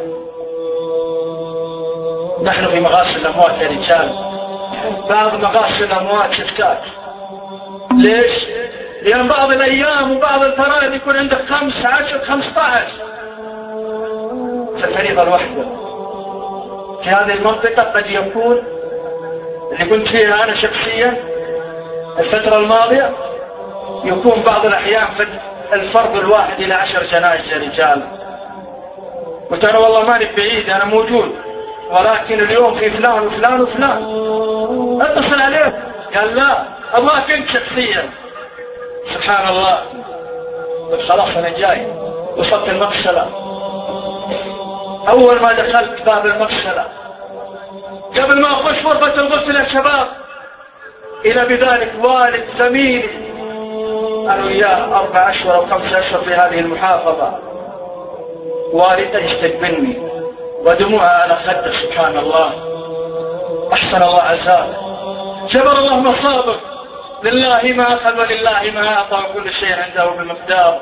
نحن في مغاسل الأموات يا رجال، بعض مغاسل الأموات شفتات. ليش؟ لأن بعض الأيام وبعض الفرائض يكون عندك خمس عشر خمسة عشر الفريضة الواحدة. في هذه المنطقة قد يكون اللي كنت فيها أنا شخصيا الفترة الماضية يكون بعض الأحيان الفرض الواحد إلى عشر جنائز رجال. قلت أنا والله ماني بعيد، أنا موجود، ولكن اليوم في فلان وفلان وفلان. اتصل عليه قال لا أبغاك أنت شخصيا. سبحان الله. قلت خلاص أنا جاي. وصلت المغسلة، أول ما دخلت باب المغسلة قبل ما أخش غرفة الغسل يا شباب إلى بذلك والد زميلي أنا وياه أربع أشهر أو خمس أشهر في هذه المحافظة، والدته يستقبلني ودموعها على خده. سبحان الله. أحسن الله عزاه. جبر الله مصابك. لله ما أخذ ولله ما أعطى وكل شيء عنده بمقدار.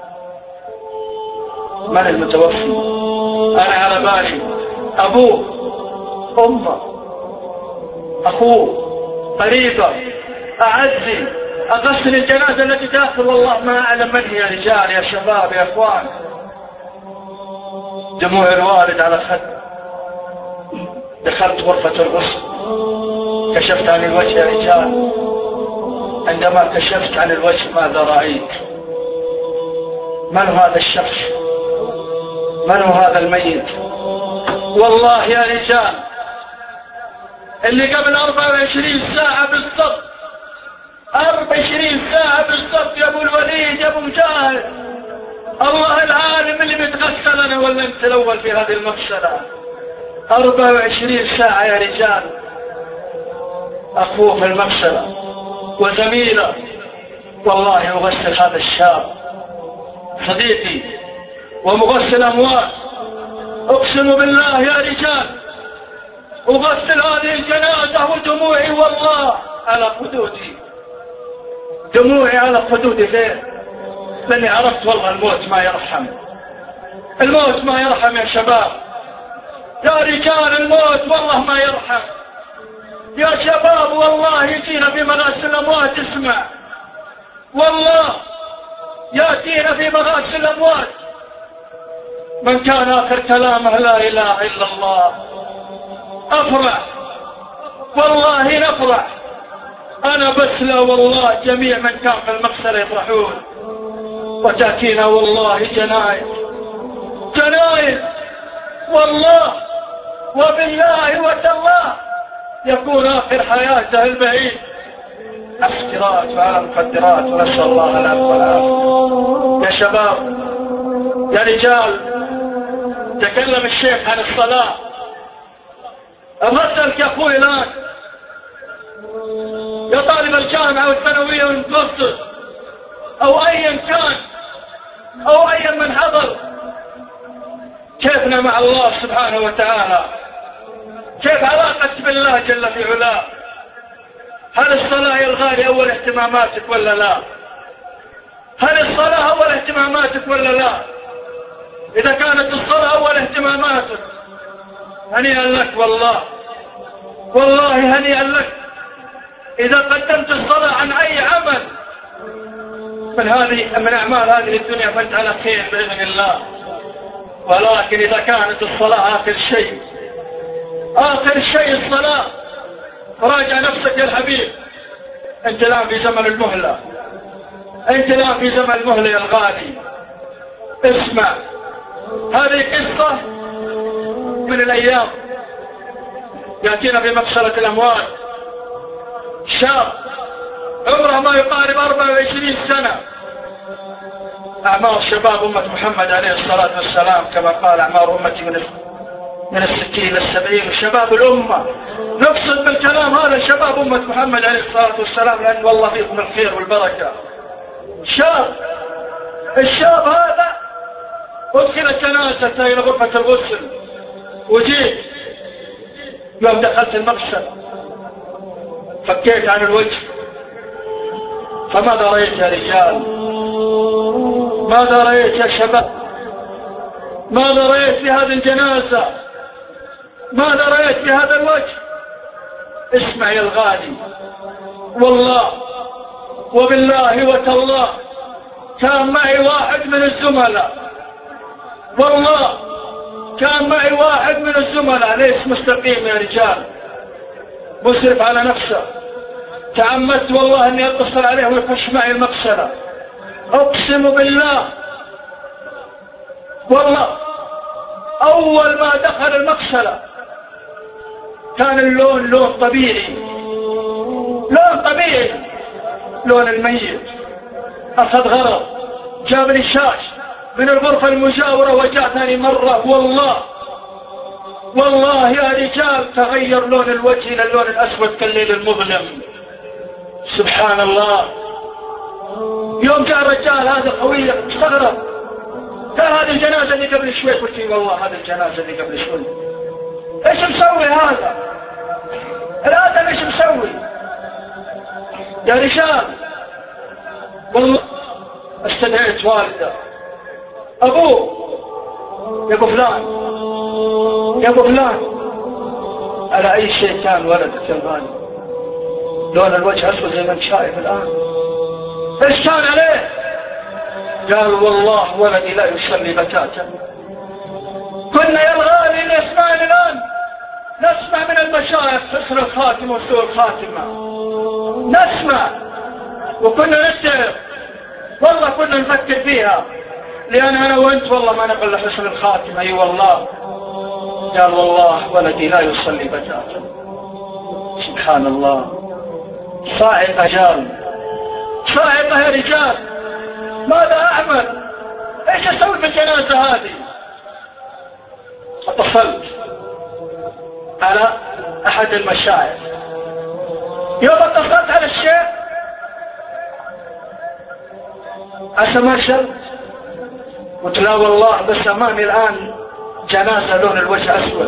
من المتوفي؟ أنا على بالي أبوه، أمه، أخوه، قريبه، أعزي، أغسل الجنازة التي داخل والله ما أعلم من هي. يا رجال يا شباب يا أخوان، دموع الوالد على خد. دخلت غرفة الغسل، كشفت عن الوجه يا رجال. عندما كشفت عن الوجه ماذا رأيت؟ من هذا الشخص؟ من هو هذا الميت؟ والله يا رجال اللي قبل أربعة وعشرين ساعة بالضبط، أربعة وعشرين ساعة بالضبط يا أبو الوليد يا أبو مجاهد، الله العالم اللي بيتغسل أنا ولا أنت الأول في هذه المغسلة. أربعة وعشرين ساعة يا رجال. أخوه في المغسلة وزميله والله يغسل هذا الشاب صديقي ومغسل أموات. أقسم بالله يا رجال أغسل هذه الجنازة ودموعي والله على خدودي، دموعي على خدودي. ليه؟ لأني عرفت والله الموت ما يرحم. الموت ما يرحم يا شباب يا رجال، الموت والله ما يرحم يا شباب. والله يجينا في مغاسل الأموات، اسمع والله يأتينا في مغاسل الأموات من كان آخر كلامه لا إله إلا الله. أفرح والله نفرح أنا بس لا والله جميع من كان في المغسلة يفرحون. وتأتينا والله جنائز جنائز والله وبالله وتالله يكون آخر حياته البعيد احتراج وعلى مخدرات، ونسأل الله العفو والعافية. يا شباب يا رجال تكلم الشيخ عن الصلاة. أمثلك يا أخوي الآن يا طالب الجامعة والثانوية والمتوسط أو أيا كان أو أيا من حضر، كيفنا مع الله سبحانه وتعالى؟ كيف علاقتك بالله جل في علاه؟ هل الصلاة يا الغالي أول اهتماماتك ولا لا؟ هل الصلاة أول اهتماماتك ولا لا؟ إذا كانت الصلاة أول اهتماماتك هنيئا لك والله والله هنيئا لك. إذا قدمت الصلاة عن أي عمل من هذه من أعمال هذه الدنيا فأنت على خير بإذن الله. ولكن إذا كانت الصلاة آخر شيء آخر شيء الصلاة، راجع نفسك يا الحبيب. أنت الآن في زمن المهلة، أنت الآن في زمن المهلة يا الغالي. اسمع هذه قصة من الأيام يأتينا في مغسلة الأموات شاب عمره ما يقارب أربعة وعشرين سنة. أعمار شباب أمة محمد عليه الصلاة والسلام كما قال أعمار أمتي من من الستين للسبعين. وشباب الأمة نقصد بالكلام هذا شباب أمة محمد عليه الصلاة والسلام، لأن والله فيكم الخير والبركة. شاب الشاب هذا أدخل جنازته إلى غرفة الغسل وجيت يوم دخلت المغسل فكيت عن الوجه، فماذا رأيت يا رجال؟ ماذا رأيت يا شباب؟ ماذا رأيت في هذه الجنازة؟ ماذا رأيت في هذا الوجه؟ اسمع يا الغالي والله وبالله وتالله كان معي واحد من الزملاء والله كان معي واحد من الزملاء ليس مستقيم يا رجال، مسرف على نفسه، تعمدت والله اني اتصل عليه ويخش معي المغسلة، اقسم بالله والله اول ما دخل المغسلة كان اللون لون طبيعي، لون طبيعي، لون الميت. اخذ غرض، جاب لي شاش من الغرفة المجاورة وجاء ثاني مرة، والله والله يا رجال تغير لون الوجه الى اللون الاسود كالليل المظلم. سبحان الله. يوم جاء الرجال هذا قوي استغرب، قال هذه الجنازة اللي قبل شوي. قلت لي والله هذه الجنازة اللي قبل شوي. ايش مسوي هذا الآدم، ايش مسوي يا رجال؟ والله استدعيت والده، ابوه، يا ابو فلان يا ابو فلان، على اي شيء كان ولدك الغالي؟ لون الوجه اسود زي ما انت شايف الان. ايش كان عليه؟ قال والله ولدي لا يصلي بتاتا. كنا يا الغالي اللي يسمعني الان نسمع من المشايخ حسن الخاتمه وسوء الخاتمه، نسمع وكنا نتعب، والله كنا نفكر فيها، لان انا وانت والله ما نقل حسن الخاتمه. اي والله. قال والله ولدي لا يصلي بتاتا. سبحان الله. صاعقه جال، صاعقه يا رجال. ماذا اعمل؟ ايش اسوي بالجنازه هذه؟ اتصلت على احد المشايخ. يوم اتصلت على الشيخ عسى ما شر، قلت لا والله بس امامي الان جنازه لون الوجه اسود،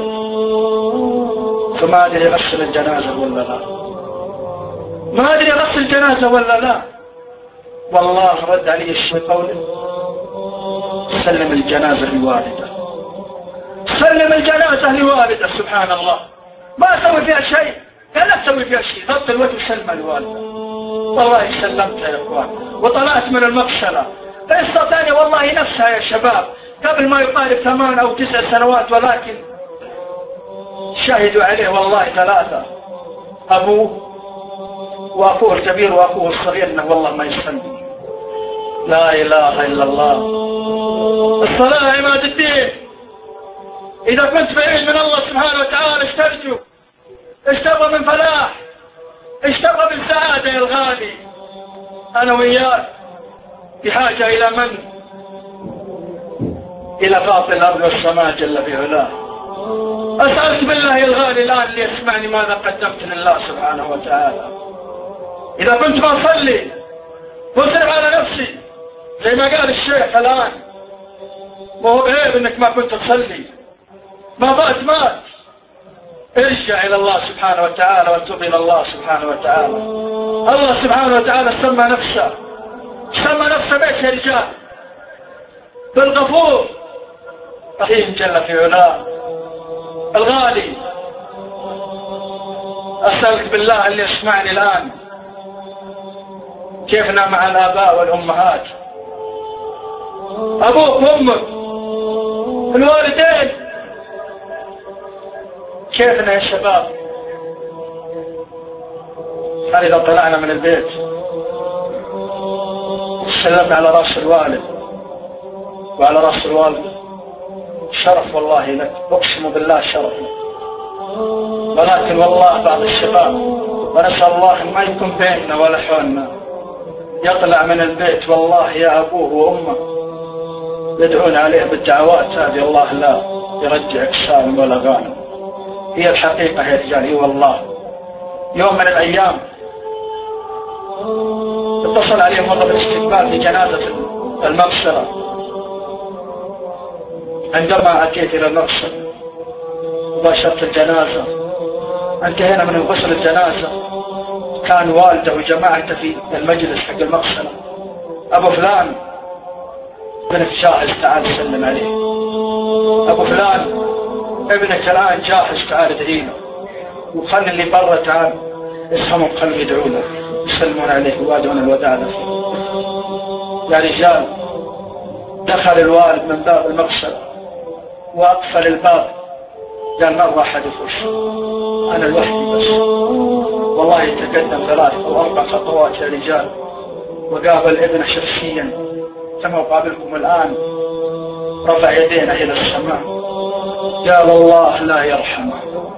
فما ادري اغسل الجنازه ولا لا، ما ادري اغسل الجنازه ولا لا. والله رد علي الشيخ قوله سلم الجنازه لوالده، سلم الجنازه لوالده. سبحان الله. ما اسوي فيها شيء، قال لا تسوي فيها شيء، ضبط الوجه وسلمها لوالده. والله سلمتها يا اخوان وطلعت من المغسله. قصه ثانيه والله نفسها يا شباب، قبل ما يقارب ثمان او تسع سنوات، ولكن شهدوا عليه والله ثلاثه، ابوه واخوه الكبير واخوه الصغير، انه والله ما يصلي. لا اله الا الله. الصلاه عماد الدين. اذا كنت بعيد من الله سبحانه وتعالى ايش ترجو؟ ايش تبغى من فلاح؟ ايش تبغى من سعاده يا الغالي؟ انا وياك بحاجه الى من؟ الى فاطر الارض والسماء جل في علاه. اسالك بالله يا الغالي الان اللي يسمعني ماذا قدمت لله سبحانه وتعالى؟ اذا كنت بصلي واصرف على نفسي زي ما قال الشيخ الان، وهو بعيب انك ما كنت تصلي، ما بات مات. ارجع الى الله سبحانه وتعالى وتوب الى الله سبحانه وتعالى. الله سبحانه وتعالى سمى نفسه، سمى نفسه بيت يا رجال بالغفور رحيم جل في علاه. الغالي اسالك بالله اللي يسمعني الان، كيفنا مع الاباء والامهات؟ ابوك وامك الوالدين كيفنا يا شباب؟ هل اذا طلعنا من البيت سلمنا على راس الوالد وعلى راس الوالده، شرف والله لك، اقسم بالله شرف لك. ولكن والله بعض الشباب، ونسأل الله ما يكون بيننا ولا حولنا، يطلع من البيت والله يا ابوه وامه يدعون عليه بالدعوات هذه، الله لا يرجعك سالم ولا غانم. هي الحقيقة يا رجال. اي والله. يوم من الايام اتصل عليه موظف الاستقبال في جنازة المغسلة. عندما اتيت الى المغسل وباشرت الجنازة، انتهينا من غسل الجنازة، كان والده وجماعته في المجلس حق المغسلة. ابو فلان ابنك جاهز تعال سلم عليه، ابو فلان ابنك الان جاهز تعال ادعيله، وخلي اللي برا تعال اسهمهم خلهم يدعوا له يسلمون عليه ويوادعون الوداع له. يا رجال دخل الوالد من باب المغسلة وأقفل الباب، قال ما أبغى أحد يخش، أنا لوحدي بس. والله يتقدم ثلاث أو أربع خطوات يا رجال وقابل ابنه شخصيا كما أقابلكم الآن، رفع يدينا إلى السماء قال الله لا يرحمه،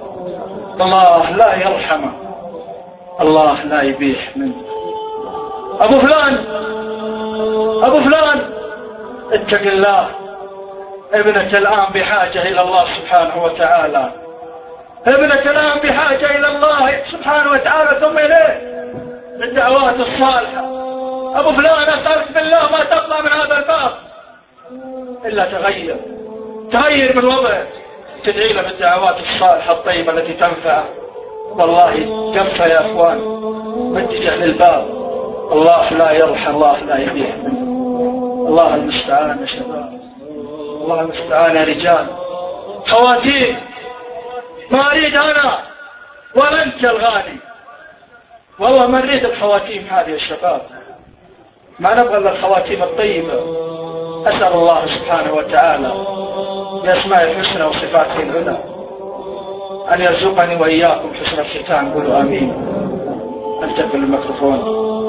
الله لا يرحمه، الله لا يبيح منه. أبو فلان أبو فلان اتق الله، ابنك الآن بحاجة إلى الله سبحانه وتعالى، ابنك الآن بحاجة إلى الله سبحانه وتعالى ثم إليه بالدعوات الصالحة. أبو فلان أسألك بالله ما تطلع من هذا الباب إلا تغير تغير من وضعك، تدعي له بالدعوات الصالحة الطيبة التي تنفعه. والله كفى يا أخوان متجه للباب، الله لا يرحم، الله لا يبيح منه. الله المستعان يا شباب، الله المستعان يا رجال. خواتيم ما أريد أنا ولا أنت الغالي، والله ما نريد الخواتيم هذه يا شباب، ما نبغى إلا الخواتيم الطيبة. أسأل الله سبحانه وتعالى بأسماء الحسنى وصفاته العلى أن يرزقني وإياكم حسن الختام. قولوا آمين. أنتقل الميكروفون.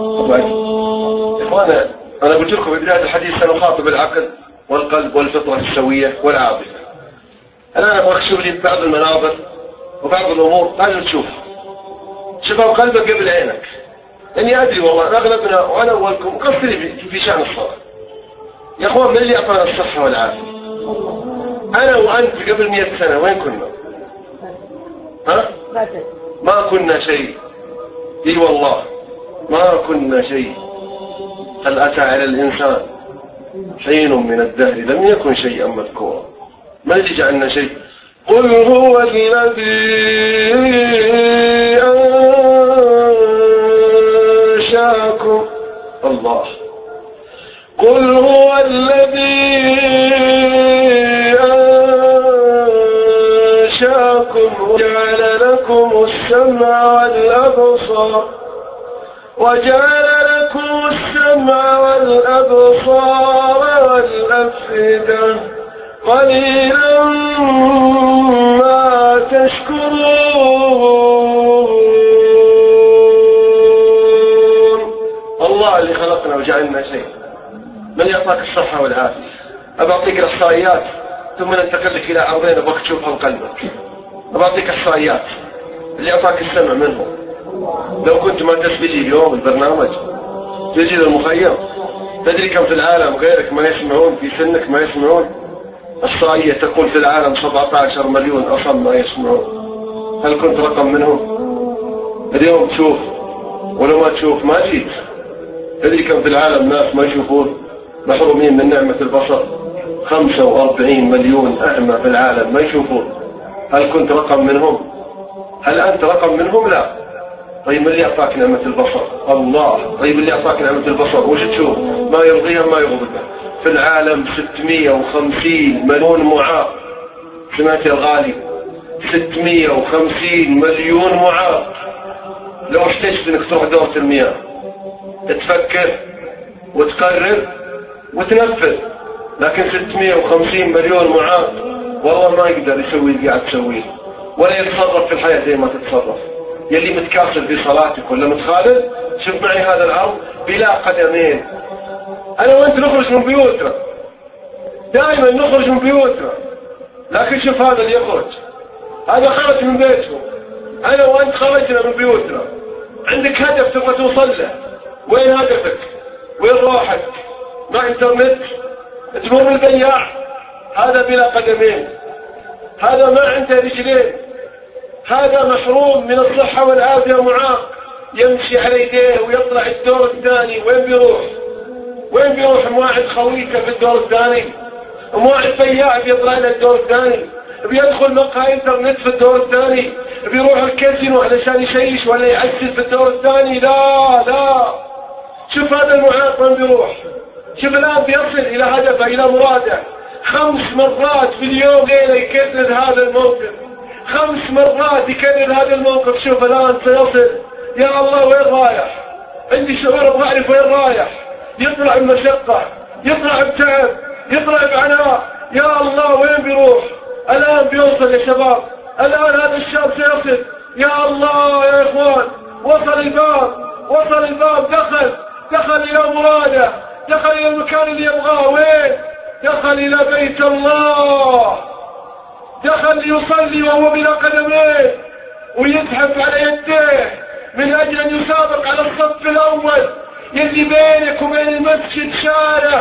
إخوانا، أنا قلت لكم في بداية الحديث سنخاطب العقل والقلب والفطرة السوية والعاطفة. الآن أبغى أشوف لي بعض المناظر وبعض الأمور لازم تشوفها. شوفها قلبك قبل عينك، لأني أدري والله أغلبنا وأنا أولكم مقصرين في شأن الصلاة. يا أخوان من اللي أعطانا الصحة والعافية؟ أنا وأنت قبل مئة سنة وين كنا؟ ها؟ ما كنا شيء. إي والله ما كنا شيء. هل أتى على الإنسان حين من الدهر لم يكن شيئا مذكورا. ما الذي جعلنا شيء؟ قل هو الذي أنشاكم الله، قل هو الذي أنشاكم وجعل لكم السمع والأبصار وجعل لكم السمع والأبصار والأفئدة قليلا ما تشكرون. الله اللي خلقنا وجعلنا شيء. من يعطاك الصحة والعافية؟ أبى أعطيك الإحصائيات ثم ننتقل لك إلى عرضين أبغاك تشوفها بقلبك. أبى أعطيك إحصائيات. اللي أعطاك السمع منهم، لو كنت ما تسجلي اليوم البرنامج تجي المخيم، تدري كم في العالم غيرك ما يسمعون، في سنك ما يسمعون؟ إحصائية تقول في العالم سبعة عشر مليون أصم ما يسمعون. هل كنت رقم منهم؟ اليوم تشوف ولو ما تشوف ما جيت. تدري كم في العالم ناس ما يشوفون محرومين من نعمة البصر؟ خمسة وأربعين مليون أعمى في العالم ما يشوفون. هل كنت رقم منهم؟ هل أنت رقم منهم؟ لا. طيب من اللي أعطاك نعمة البصر؟ الله. طيب اللي أعطاك نعمة البصر وش تشوف؟ ما يرضيها ما يغضبها. في العالم ستمئة وخمسين مليون معاق. سمعت يا غالي؟ ستمئة وخمسين مليون معاق. لو احتجت انك تروح دورة المياه تفكر وتقرر وتنفذ، لكن ستمئة وخمسين مليون معاق والله ما يقدر يسوي اللي قاعد تسويه ولا يتصرف في الحياة زي ما تتصرف. يلي متكاسل في صلاتك ولا متخالف، شوف معي هذا العرض بلا قدمين. أنا وأنت نخرج من بيوتنا، دائما نخرج من بيوتنا، لكن شوف هذا اللي يخرج، هذا خرج من بيته. أنا وأنت خرجنا من بيوتنا، عندك هدف تبغى توصل له، وين هدفك؟ وين راحك؟ مع انترنت؟ تمر بالبياع، هذا بلا قدمين، هذا ما عنده رجلين، هذا محروم من الصحة والعافية، معاق يمشي على يديه ويطلع الدور الثاني. وين بيروح؟ وين بيروح؟ مواعد خويته في الدور الثاني، مواعد بياع بيطلع له الدور الثاني، بيدخل مقهى انترنت في الدور الثاني، بيروح الكازينو علشان يشيش ولا يعسل في الدور الثاني. لا لا، شوف هذا المعاق وين بيروح. شوف الآن بيصل إلى هدفه، إلى مراده. خمس مرات في اليوم ليلة يكرر هذا الموقف، خمس مرات يكرر هذا الموقف. شوف الآن سيصل. يا الله وين رايح؟ عندي شعور بعرف وين رايح. يطلع بمشقة، يطلع بتعب، يطلع بعناء. يا الله وين بيروح؟ الآن بيوصل يا شباب، الآن هذا الشاب سيصل. يا الله يا إخوان، وصل الباب، وصل الباب، دخل دخل إلى مراده، دخل إلى المكان اللي يبغاه. وين؟ دخل إلى بيت الله، دخل ليصلي وهو بلا قدمين ويزحف على يديه من أجل أن يسابق على الصف الأول يلي بينك وبين المسجد شارع.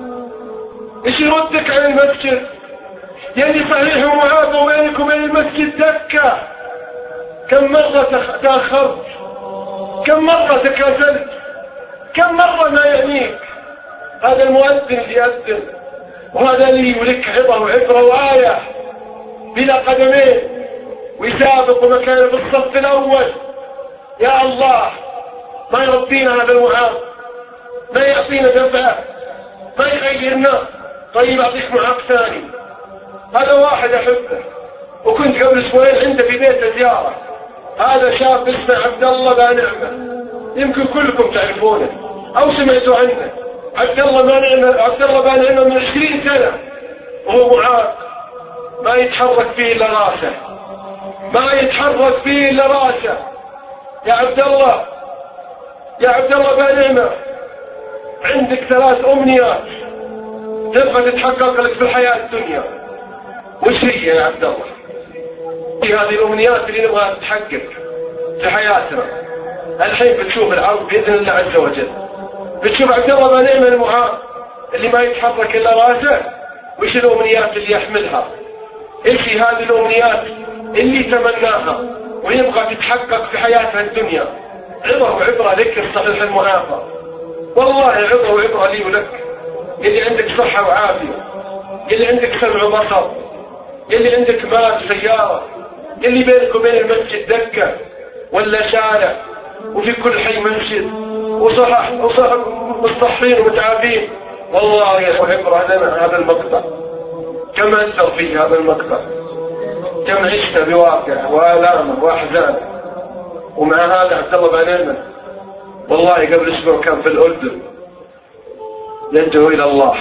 إيش يردك عن المسجد؟ يلي صحيح ومعافى وبينك وبين المسجد دكة. كم مرة تأخرت؟ كم مرة تكاسلت؟ كم مرة ما يعنيك؟ هذا المؤذن اللي يأذن، وهذا اللي يولك عظة وعبرة وآية بلا قدمين ويسابق مكانه في الصف الأول. يا الله، ما يربينا هذا المعاق، ما يعطينا دفعة، ما يغيرنا. طيب أعطيك معاق ثاني. هذا واحد أحبه وكنت قبل اسبوعين عنده في بيته زيارة. هذا شاب اسمه عبد الله بانعمة، يمكن كلكم تعرفونه أو سمعتوا عنه. عبد الله بانعمة، عبد الله بانعمة من عشرين سنة وهو معاق، ما يتحرك فيه إلا راسه، ما يتحرك فيه إلا راسه. يا عبد الله، يا عبد الله بانعمة، عندك ثلاث أمنيات تبغى تتحقق لك في الحياة الدنيا. وش هي يا عبد الله؟ في هذه الأمنيات اللي نبغى تتحقق في حياتنا. الحين بتشوف العرض بإذن الله عز وجل، بتشوف عبد الله بانعمة المعاق اللي ما يتحرك إلا راسه. وش الأمنيات اللي يحملها؟ إيش هذه الأمنيات اللي تمناها ويبغى تتحقق في حياتها الدنيا؟ عبرة وعبرة لك الصحيح المعافى، والله عبرة وعبرة لي ولك. اللي عندك صحة وعافية، اللي عندك سمع وبصر، اللي عندك مال سيارة، اللي بينك وبين المسجد دكة ولا شارع وفي كل حي مسجد وصحح وصحح مصطحين ومتعافين. والله يا عبرة لنا هذا المقطع، كم أثر فيه هذا المقطع، كم عشت بواقع وآلامه وأحزانه. ومع هذا عبد الله بانعمة والله قبل أسبوع كان في الأردن يدعو إلى الله.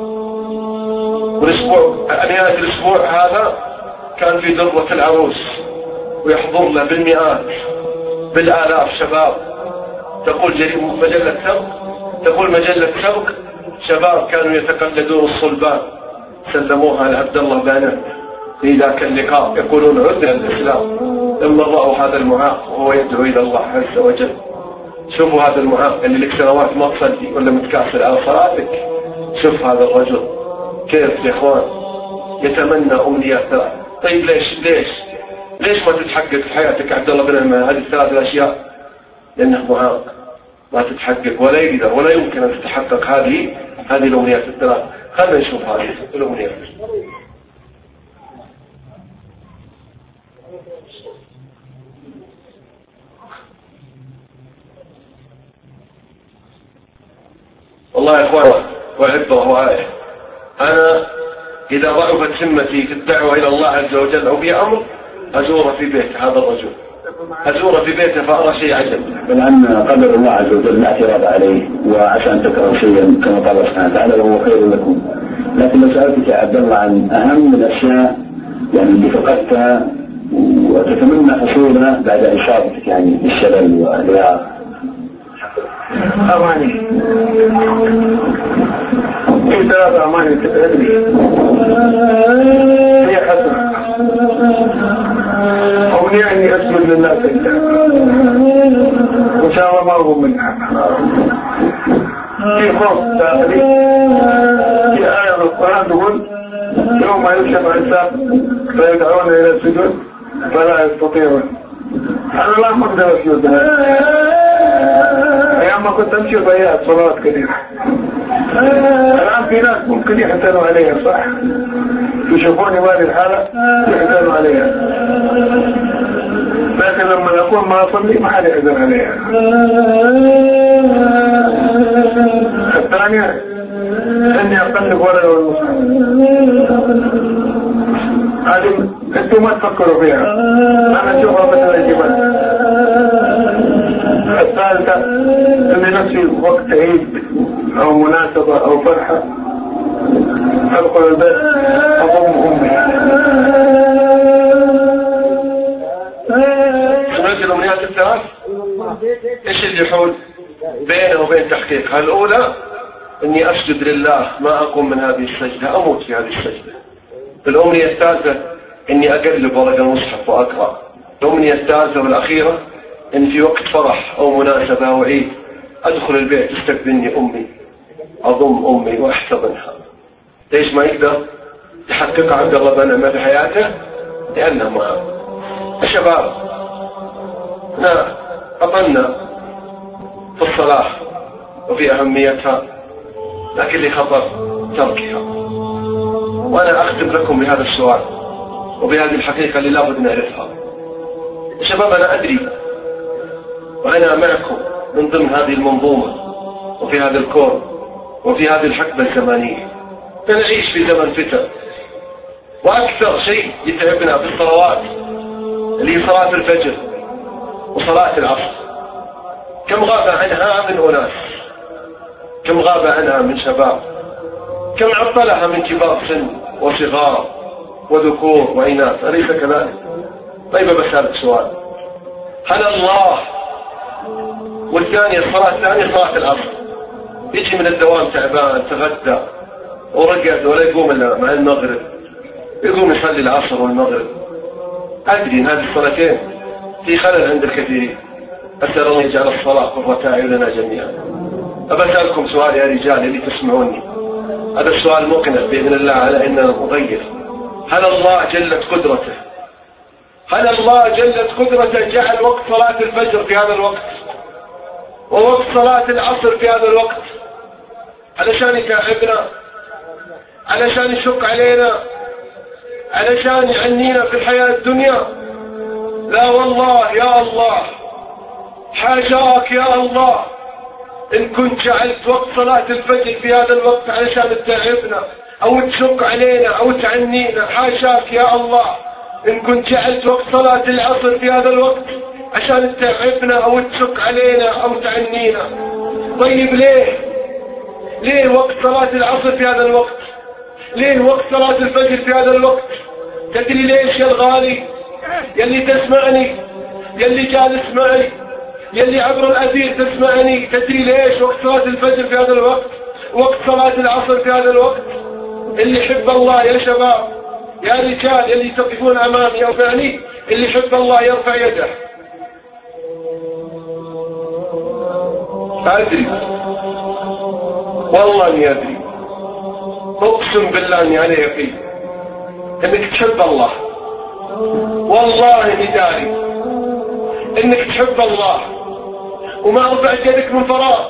والأسبوع نهاية الأسبوع هذا كان في درة العروس ويحضر له بالمئات بالآلاف شباب. تقول مجلة سبق تقول مجلة سبق شباب كانوا يتقلدون الصلبان سلموها لعبد الله بانعمة في ذاك اللقاء، يقولون عدنا الإسلام لما رأوا هذا المعاق وهو يدعو إلى الله عز وجل. شوفوا هذا المعاق اللي لك سنوات ما تصلي ولا متكاسل على صلاتك، شوف هذا الرجل كيف يا إخوان يتمنى أمنيات. طيب ليش ليش ليش ما تتحقق في حياتك عبد الله بانعمة هذه الثلاث الأشياء؟ لأنه معاق ما تتحقق ولا يقدر ولا يمكن أن تتحقق هذه هذه الأمنيات الثلاث. خلنا نشوف هذه الأمنيات. والله يا إخوان وعبرة وآية، أنا إذا ضعفت همتي في الدعوة إلى الله عز وجل أو في أمر أزور في بيت هذا الرجل، أزور في بيته فأرى شيء عجب. بل أن قدر الله عز وجل لا اعتراض عليه، وعسى أن تكرهوا شيئا كما قال سبحانه وتعالى وهو خير لكم. لكن لو سألتك يا عبد الله عن أهم الأشياء يعني اللي فقدتها وتتمنى حصولها بعد إصابتك يعني بالشلل والإعاقة. أماني في ثلاث أماني تتعبني. هي حسنة أمنية أني أسجد لله سجدة وإن شاء الله ما أقوم منها. في خوف داخلي في آية من القرآن تقول يوم ما يكشف عن ساق فيدعون إلى السجود فلا يستطيعون. أنا لا أقدر أسجد أيام ما كنت أمشي ضيعت صلوات كثيرة. الآن في ناس ممكن يحزنوا عليها صح، يشوفوني بهذه الحالة يحزنوا عليها، لكن لما أكون ما أصلي ما حد يحزن عليها. الثانية أني أقلب ورقة والمصحف، هذه أنتم ما تفكروا فيها، أنا أشوفها مثل الجبل. الثالثة أن نفسي وقت عيد أو مناسبة أو فرحة أدخل البيت أضم أمي. سمعت الأمنيات الثلاث؟ إيش اللي يحول بينه وبين تحقيقها؟ الأولى إني أسجد لله، ما أقوم من هذه السجدة، أموت في هذه السجدة. الأمنية الثالثة إني أقلب ورق المصحف وأقرأ. الأمنية الثالثة والأخيرة إن في وقت فرح أو مناسبة أو عيد أدخل البيت تستقبلني أمي، أضم أمي وأحتضنها. ليش ما يقدر يحقق عبد الله بن في حياته؟ لأنه معه. الشباب لا أطلنا في الصلاة وفي أهميتها، لكن لي خطر تركها. وأنا أختم لكم بهذا السؤال وبهذه الحقيقة اللي لابد نعرفها. شباب أنا أدري وأنا معكم من ضمن هذه المنظومة وفي هذا الكون وفي هذه الحقبة الزمانية. نعيش في زمن فتن، وأكثر شيء يتعبنا في الصلوات اللي هي صلاة الفجر وصلاة العصر. كم غاب عنها من أناس، كم غاب عنها من شباب، كم عطلها من كبار سن وصغار وذكور وإناث، أليس كذلك؟ طيب بسألك سؤال، هل الله والثانية الصلاة الثانية صلاة العصر يجي من الدوام تعبان تغدى ورقد ولا يقوم إلا مع المغرب، يقوم يصلي العصر والمغرب؟ أدري أن هذه الصلاتين في خلل عند الكثيرين. أسأل الله يجعل الصلاة قرة أعيننا جميعا. أبسألكم سؤال يا رجال اللي تسمعوني، هذا السؤال مقنع بإذن الله على أننا نغير. هل الله جلت قدرته هل الله جلت قدرته جعل وقت صلاة الفجر في هذا الوقت ووقت صلاة العصر في هذا الوقت علشان يتعبنا، علشان يشق علينا، علشان يعنينا في الحياة الدنيا؟ لا والله يا الله، حاجاك يا الله إن كنت جعلت وقت صلاة الفجر في هذا الوقت علشان تتعبنا أو تشق علينا أو تعنينا. حاجاك يا الله إن كنت جعلت وقت صلاة العصر في هذا الوقت عشان تتعبنا أو تشق علينا أو تعنينا. طيب ليه ليه وقت صلاة العصر في هذا الوقت؟ ليه وقت صلاة الفجر في هذا الوقت؟ تدري ليش يا الغالي يلي تسمعني، يلي جالس معي، يلي عبر الأثير تسمعني؟ تدري ليش وقت صلاة الفجر في هذا الوقت، وقت صلاة العصر في هذا الوقت؟ اللي يحب الله يا شباب يا رجال يلي تقفون أمامي أو معني، اللي يحب الله يرفع يده. أدري والله اني أدري، أقسم بالله أني على يقين أنك تحب الله، والله اني داري أنك تحب الله وما رفعت يدك من فراغ.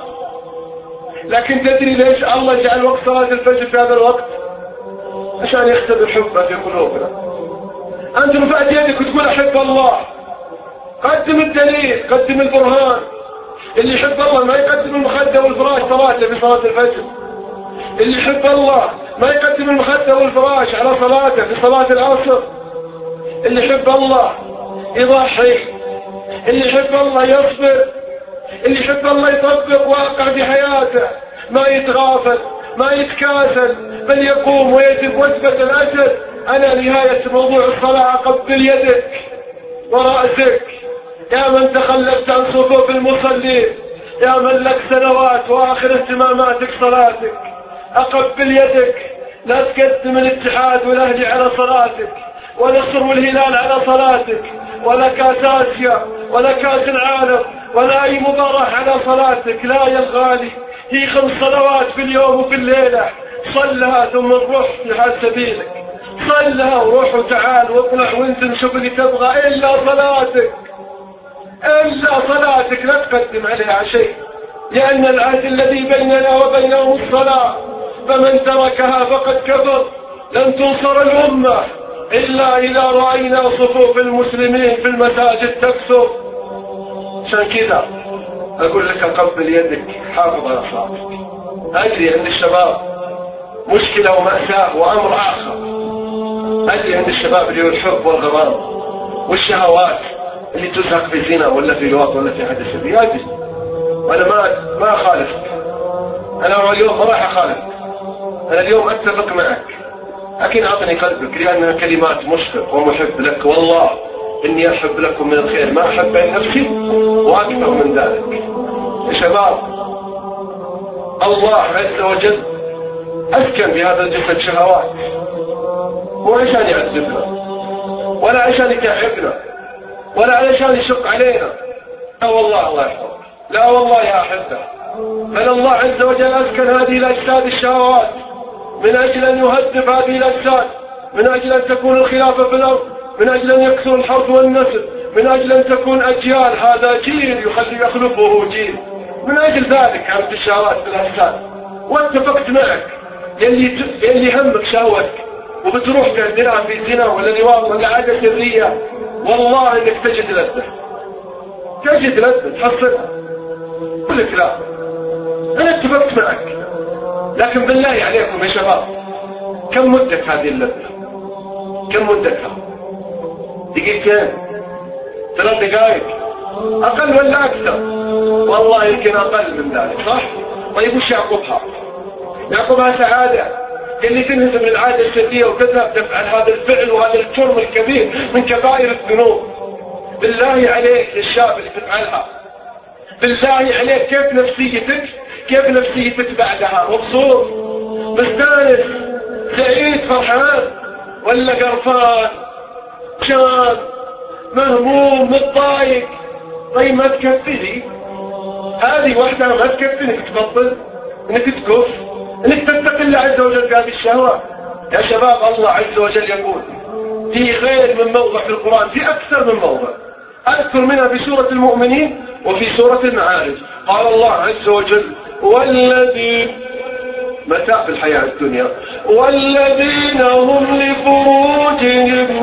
لكن تدري ليش الله جعل وقت صلاة الفجر في هذا الوقت؟ عشان يختبر حبه في قلوبنا. أنت رفعت يدك وتقول أحب الله، قدم الدليل، قدم البرهان. اللي يحب الله ما يقدم المخدة والفراش صلاته في صلاة الفجر، اللي يحب الله ما يقدم المخدة والفراش على صلاته في صلاة العصر. اللي يحب الله يضحي، اللي يحب الله يصبر، اللي يحب الله يطبق واقع في حياته، ما يتغافل ما يتكاسل، بل يقوم ويجب وجبة الأجر. أنا نهاية موضوع الصلاة أقبل يدك ورأسك يا من تخلفت عن صفوف المصلين، يا من لك سنوات وآخر اهتماماتك صلاتك، أقبل يدك. لا تقدم الاتحاد والأهلي على صلاتك، ولا الصر والهلال على صلاتك، ولا كاس آسيا ولا كاس العالم ولا أي مباراة على صلاتك. لا يا الغالي، هي خمس صلوات في اليوم وفي الليلة، صلها ثم نروح في حال سبيلك، صلها وروح وتعال واطلع وانت نشوف اللي تبغى إلا صلاتك، إلا صلاتك لا تقدم عليها شيء، لأن العهد الذي بيننا وبينهم الصلاة، فمن تركها فقد كفر. لن تنصر الأمة إلا إذا رأينا صفوف المسلمين في المساجد تكثر. عشان كذا أقول لك أقبل يدك، حافظ على صلاتك. أدري عند الشباب مشكلة ومأساة وأمر آخر، أدري عند الشباب اللي هو الحب والغرام والشهوات اللي تزهق في زنا ولا في لواط ولا في حدث سبي. أدري وأنا ما ما أخالفك، أنا اليوم ما راح أخالفك، أنا اليوم أتفق معك، لكن أعطني قلبك لأنها كلمات مشفق ومحب لك، والله إني أحب لكم من الخير ما أحب لنفسي وأكثر من ذلك. يا شباب، الله عز وجل أسكن بهذا الجسد شهوات، مو عشان يعذبنا ولا عشان يتعبنا ولا علشان يشق علينا. لا والله الله يحفظك، لا والله يا أحبة، بل الله عز وجل أسكن هذه الأجساد الشهوات من أجل أن يهذب هذه الأجساد، من أجل أن تكون الخلافة في الأرض، من أجل أن يكثر الحرث والنسل، من أجل أن تكون أجيال، هذا جيل يخلي يخلفه جيل، من أجل ذلك كانت الشهوات في الأجساد. واتفقت معك يلي يلي همك شهوتك وبتروح تعترف في زنا ولا لواط ولا عادة سرية، والله انك تجد لذة، تجد لذة تحصلها. قل لك لا، انا اتفقت معك، لكن بالله عليكم يا شباب، كم مدة هذه اللذة؟ كم مدتها؟ دقيقتين؟ ثلاث دقائق؟ اقل ولا اكثر؟ والله يمكن اقل من ذلك، صح؟ طيب وش يعقبها؟ يعقبها سعادة اللي تنهزم من العادة السرية وتذهب تفعل هذا الفعل وهذا الجرم الكبير من كبائر الذنوب. بالله عليك يا الشاب اللي تفعلها، بالله عليك كيف نفسيتك؟ كيف نفسيتك بعدها؟ مبسوط، مستانس، سعيد، فرحان، ولا قرفان، شان، مهموم، متضايق؟ طيب ما تكفي، هذه وحدها ما تكفي انك تبطل، انك تكف، انك تتقي الله عز وجل بهذه الشهوات. يا شباب، الله عز وجل يقول في غير من موضع في القرآن، في أكثر من موضع، أذكر منها في سورة المؤمنين وفي سورة المعارج. قال الله عز وجل: والذين متاع في الحياة الدنيا والذين هم لفروجهم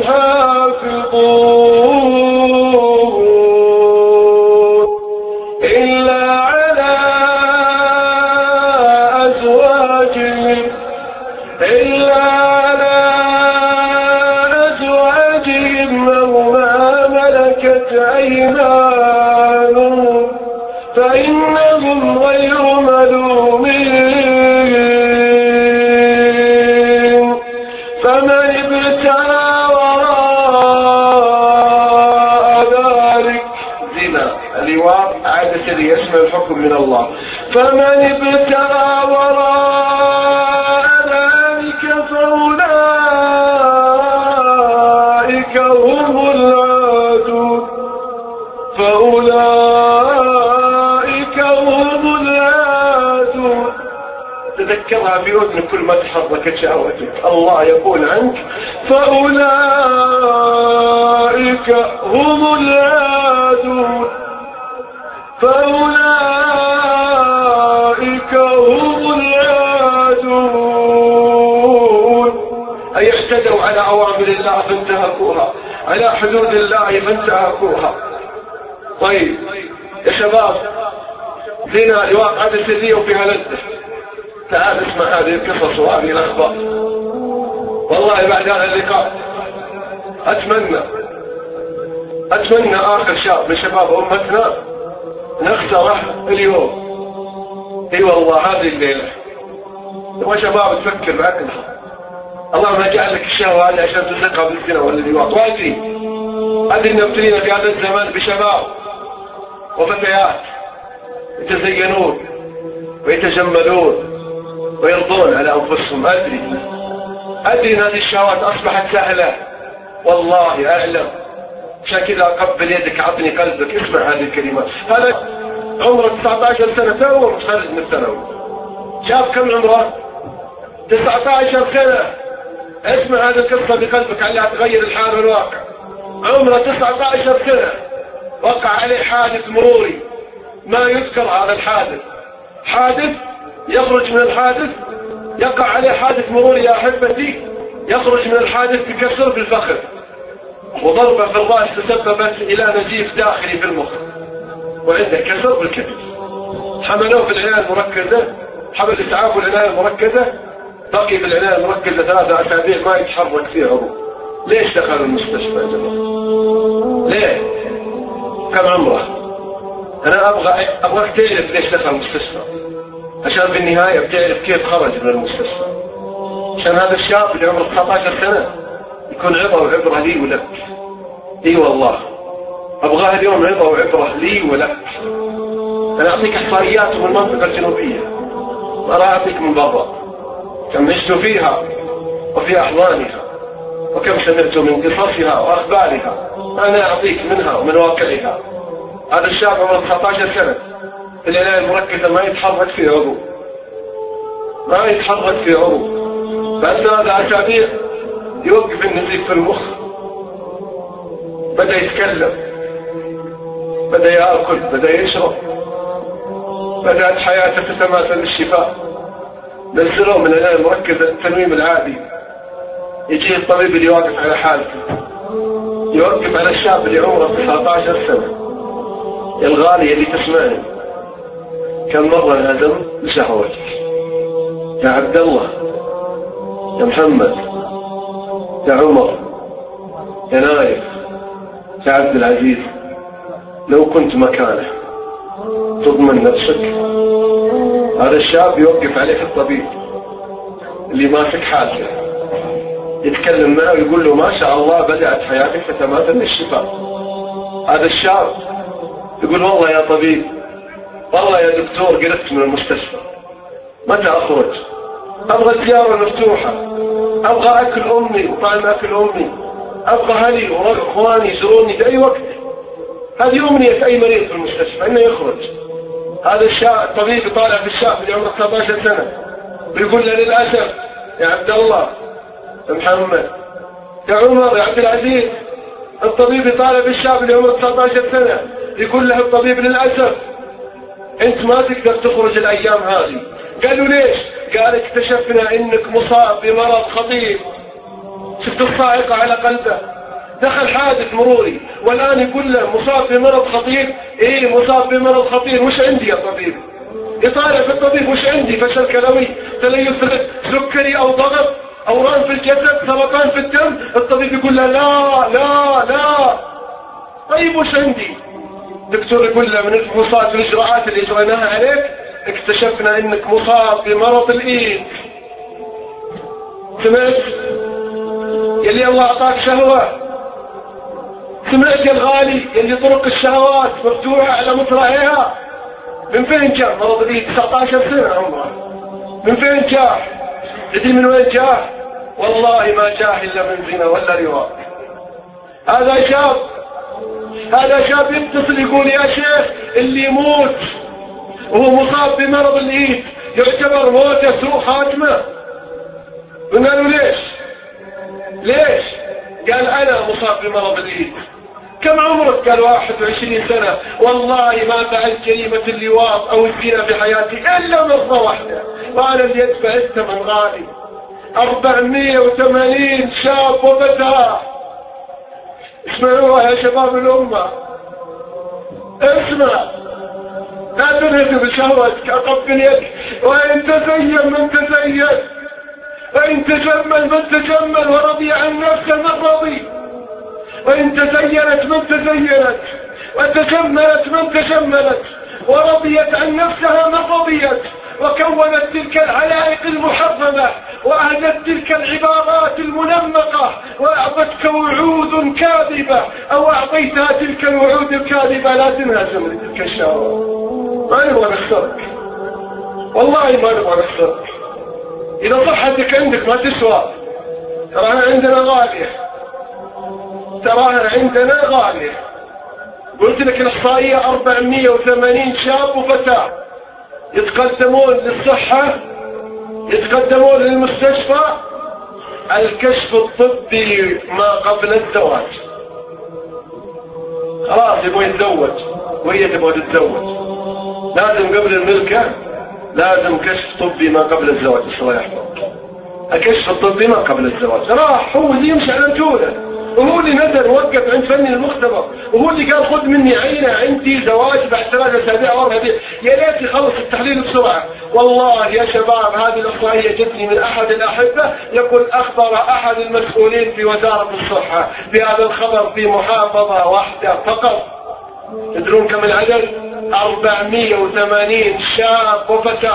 حافظون إلا على أزواجهم إلا على أزواجهم أو ما ملكت أيمانهم فإنهم غير ملومين. فمن ابتغى وراء ذلك زنا اللواط عادة يسمى الحكم من الله. فمن ابتغى وراء ذلك فأولئك هم العادون فأولئك هم العادون. تذكرها بأذن كل ما تحركت شهوتك، الله يقول عنك فأولئك هم العادون فأولئك هم العادون. أي اعتدوا على أوامر الله فانتهكوها، على حدود الله فانتهكوها. طيب يا شباب، زنا الواقع السرية وفيها لذة. تعال اسمع هذه القصص وهذه الأخبار. والله بعد هذا اللقاء أتمنى أتمنى آخر شاب من شباب أمتنا نخسره اليوم. اي والله هذه الليلة يا شباب تفكر بعقلها. اللهم اجعل لك الشهوة هذه عشان تزقها بالزنا واللواط. وادري ادري ان ابتلينا في هذا الزمان بشباب وفتيات يتزينون ويتجملون ويرضون على انفسهم. ادري ادري ان هذه الشهوات اصبحت سهلة، والله اعلم. عشان كذا اقبل يدك، اعطني قلبك، اسمع هذه الكلمات. هذا عمره تسعة عشر سنة، تو متخرج من الثانوي. شاب كم عمره؟ تسعة عشر سنة. اسمع هذه القصة بقلبك عليها تغير الحال والواقع. عمره تسعة عشر سنة، وقع عليه حادث مروري ما يذكر. هذا الحادث حادث يخرج من الحادث يقع عليه حادث مروري يا أحبتي، يخرج من الحادث بكسر في الفخذ وضربة في الرأس تسببت إلى نزيف داخلي في المخ، وعنده كسر بالكبد. حملوه في العناية المركزة، حمل إسعاف العناية المركزة، بقي بالعناية المركزة ثلاثة أسابيع ما يتحرك فيه عروق. ليش دخل المستشفى يا جماعة؟ ليه؟ كم عمره؟ أنا أبغى أبغى تعرف ليش دخل المستشفى، عشان في النهاية بتعرف كيف خرج من المستشفى. عشان هذا الشاب اللي عمره تسعة عشر سنة يكون عظة وعبرة لي ولك. اي والله ابغاه اليوم عظة وعبرة لي ولك. انا اعطيك احصائيات من المنطقة الجنوبية، ما راح اعطيك من برا، كم عشت فيها وفي احضانها وكم سمعت من قصصها واخبارها. انا اعطيك منها ومن واقعها. هذا الشاب عمره تسعة عشر سنة العناية المركزة ما يتحرك في عضو، ما يتحرك في عضو، بعد هذا اسابيع يوقف النزيف في المخ، بدأ يتكلم، بدأ يأكل، بدأ يشرب، بدأت حياته تتماثل للشفاء. نزلوه من العناية المركزة التنويم العادي، يجي الطبيب اللي واقف على حالته، يوقف على الشاب اللي عمره تسعة عشر سنة. يا الغالي اللي تسمعني، كم مرة انهزم لشهوتك يا عبد الله، يا محمد، يا عمر، يا نايف، يا عبد العزيز، لو كنت مكانه تضمن نفسك؟ هذا الشاب يوقف عليك الطبيب اللي ماسك حالته، يتكلم معه ويقول له ما شاء الله بدأت حياتك تتماثل للشفاء. هذا الشاب يقول والله يا طبيب، والله يا دكتور قلت من المستشفى، متى أخرج؟ أبغى الزيارة مفتوحة، أبغى أكل أمي وطعم أكل أمي، أبغى أهلي وإخواني يزوروني في أي وقت. هذه أمنية أي مريض في المستشفى إنه يخرج. هذا الشاب الطبيب يطالع في الشاب اللي عمره تسعة عشر سنة ويقول له للأسف يا عبد الله، يا محمد، يا عمر، يا عبد العزيز. الطبيب يطالع في الشاب اللي عمره تسعة عشر سنة يقول له الطبيب للأسف أنت ما تقدر تخرج الأيام هذه. قالوا ليش؟ قال اكتشفنا إنك مصاب بمرض خطير. شفت الصاعقة على قلبه، دخل حادث مروري والآن يقول له مصاب بمرض خطير. إيه مصاب بمرض خطير، وش عندي يا طبيب؟ يطالع في الطبيب وش عندي؟ فشل كلوي، تليف سكري أو ضغط، أورام في الجسد، سرطان في الدم. الطبيب يقول له لا لا لا. طيب وش عندي؟ دكتور يقول له من الفحوصات والإجراءات اللي إجريناها عليك اكتشفنا إنك مصاب بمرض الإيد. سمعت؟ يلي الله أعطاك شهوة، سمعت يا الغالي يلي طرق الشهوات مفتوحة على مطرحها. من فين جاء مرض الإيد؟ تسعة عشر سنة عمره. من فين جاء؟ تدري من وين جاء؟ والله ما جاء إلا من زنا ولا رواق. هذا شاب هذا شاب يتصل يقول يا شيخ اللي يموت وهو مصاب بمرض الإيد يعتبر موته سوء خاتمة. قلنا له ليش؟ ليش؟ قال أنا مصاب بمرض الإيد. كم عمرك؟ قال واحد وعشرين سنة. والله ما فعلت جريمة اللواط أو الزنا بحياتي إلا مرة واحدة، وأنا اللي يدفع الثمن غالي. أربعمية وثمانين شاب وفتاة. اسمعوها يا شباب الأمة، اسمع، لا تنهد بشهوتك، أقبل يدك، وإن تزين من تزين، وإن تجمل من تجمل، ورضي عن نفسه من رضي، وإن تزينت من تزينت، وتجملت من تجملت، ورضيت عن نفسها من رضيت، وكونت تلك العلائق المحرمة، وأهدت تلك العبارات المنمقة، وأعطتك وعود كاذبة، أو أعطيتها تلك الوعود الكاذبة، لا تنهزم لتلك الشهوة. ما نبغى نخسرك، والله ما نبغى نخسرك. إذا صحتك عندك ما تسوى، تراها عندنا غالية، تراها عندنا غالية. قلت لك الإحصائية أربعمية وثمانين شاب وفتاة يتقدمون للصحة، يتقدمون للمستشفى الكشف الطبي ما قبل الزواج. خلاص يبغى يتزوج وهي تبغى تتزوج، لازم قبل الملكة لازم كشف طبي ما قبل الزواج. الله يحفظك، الكشف الطبي ما قبل الزواج. راح هو اللي يمشي على رجوله، وهو اللي نزل وقف عند فني المختبر، وهو اللي قال خذ مني عينة، عندي زواج بعد ثلاثة أسابيع أو أربعة. يا ليت يخلص التحليل بسرعة. والله يا شباب هذه الإحصائية جتني من أحد الأحبة يقول أخبر أحد المسؤولين في وزارة الصحة بهذا الخبر في محافظة واحدة فقط. تدرون كم العدد؟ أربعمية وثمانين شاب وفتاة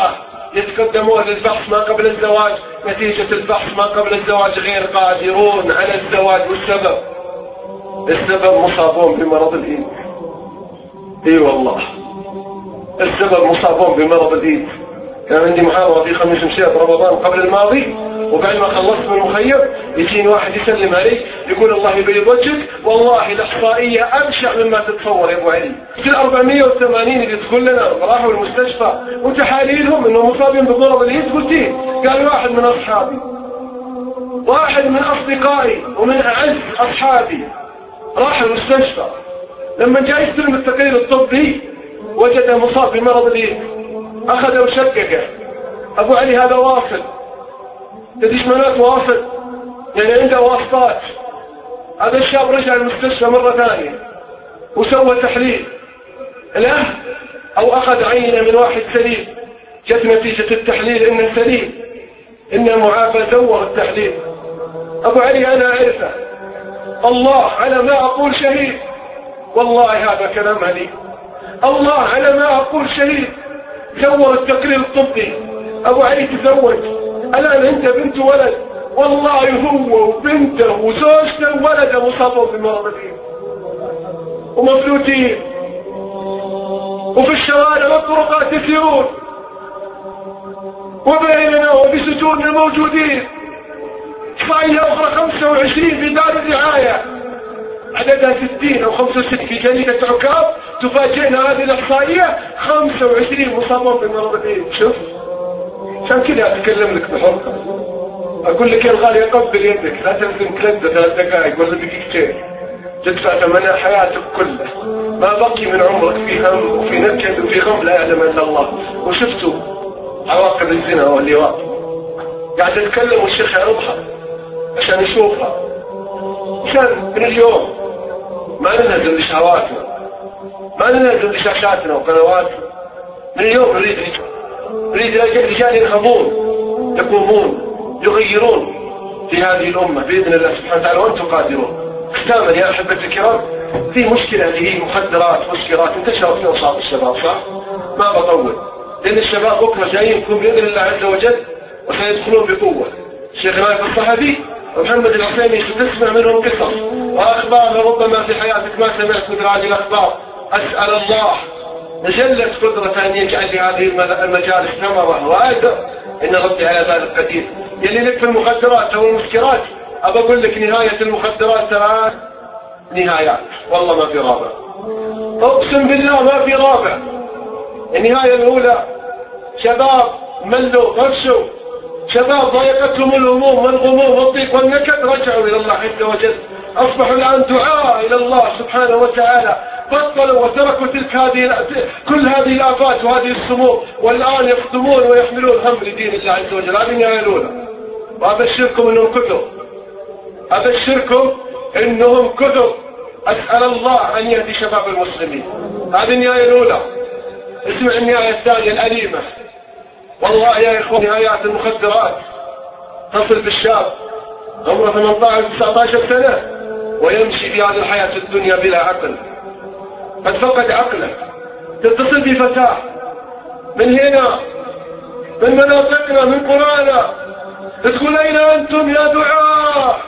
يتقدمون للبحث ما قبل الزواج، نتيجة البحث ما قبل الزواج غير قادرون على الزواج. والسبب السبب مصابون بمرض الإيد. اي والله السبب مصابون بمرض الإيد. كان عندي محاضرة في خميس مشيط رمضان قبل الماضي، وبعد ما خلصت من المخيم يجيني واحد يسلم علي يقول الله يبيض وجهك، والله الإحصائية أبشع مما تتصور يا أبو علي. في الأربعمية وثمانين اللي تقول لنا راحوا المستشفى وتحاليلهم إنهم مصابين بمرض الإيد، قلتين قال واحد من أصحابي، واحد من أصدقائي ومن أعز أصحابي راح المستشفى، لما جاء يستلم التقرير الطبي وجد مصاب بمرض الإيد، أخذه وشققه. أبو علي هذا واصل، تديش منات واصل يعني عنده واسطات. هذا الشاب رجع المستشفى مرة ثانية وسوى تحليل له، أو أخذ عينة من واحد سليم، جت نتيجة التحليل إنه سليم، إنه معافى، زور التحليل. أبو علي أنا أعرفه، الله على ما أقول شهيد، والله هذا كلام علي، الله على ما أقول شهيد. زور التقرير الطبي، أبو علي تزوج الآن أنت بنت ولد، والله هو وبنته وزوجته وولده مصابون بمرض الإيد ومفلوتين، وفي الشوارع والطرقات يسيرون، وبيننا وبسجوننا موجودين. إحصائية أخرى خمسة وعشرين في دار الرعاية، عددها ستين أو خمسة وستين في جريدة عكاظ، تفاجئنا هذه الإحصائية خمسة وعشرين مصابون بمرض الإيد. شوف عشان كذا أتكلم لك بحرقة، أقول لك يا الغالي قبل يدك، لا تلزم كلمة ثلاث دقائق ولا دقيقتين تدفع ثمنها حياتك كلها، ما بقي من عمرك في هم وفي نكد وفي غم لا يعلم إلا الله. وشفتوا عواقب الزنا واللواط، قاعد أتكلم والشيخ يعرضها عشان يشوفها. عشان من اليوم ما ننهزم لشهواتنا، ما ننهزم لشاشاتنا وقنواتنا. من اليوم نريد نريد رجال ينهضون يقومون يغيرون في هذه الأمة بإذن الله سبحانه وتعالى، وأنتم قادرون. ختاما يا أحبتي الكرام، في مشكلة اللي هي مخدرات مسكرات انتشرت في أوساط الشباب، صح؟ ما بطول لأن الشباب بكرة جايين يكون بإذن الله عز وجل وسيدخلون بقوة. الشيخ نايف الصحفي ومحمد العثيمي ستسمع منهم قصص وأخبار ربما في حياتك ما سمعت مثل هذه الأخبار. أسأل الله نجلت قدرة أن يجعل لهذه المجالس ثمرة وأجر، إن ربي على ذلك قدير. يلي لك في المخدرات أو المسكرات، أبى أقول لك نهاية المخدرات ثلاث نهايات، والله ما في رابع، أقسم بالله ما في رابع. النهاية الأولى شباب ملوا غشوا، شباب ضايقتهم الهموم والغموم والضيق والنكد، رجعوا إلى الله عز وجل، أصبحوا الآن دعاء إلى الله سبحانه وتعالى، بطلوا وتركوا تلك هذه كل هذه الآفات وهذه السموم، والآن يخدمون ويحملون هم لدين الله عز وجل. هذه النهاية الأولى، وأبشركم أنهم كثر، أبشركم أنهم كثر. أسأل الله أن يهدي شباب المسلمين. هذه النهاية الأولى. اسمع النهاية الثانية الأليمة، والله يا إخوان نهايات المخدرات تصل بالشاب عمره ثمانية عشر تسعة عشر سنة ويمشي في هذه الحياة الدنيا بلا عقل، قد فقد عقله. تتصل بفتاة من هنا من مناطقنا من قرانا، تقول أين أنتم يا دعاة،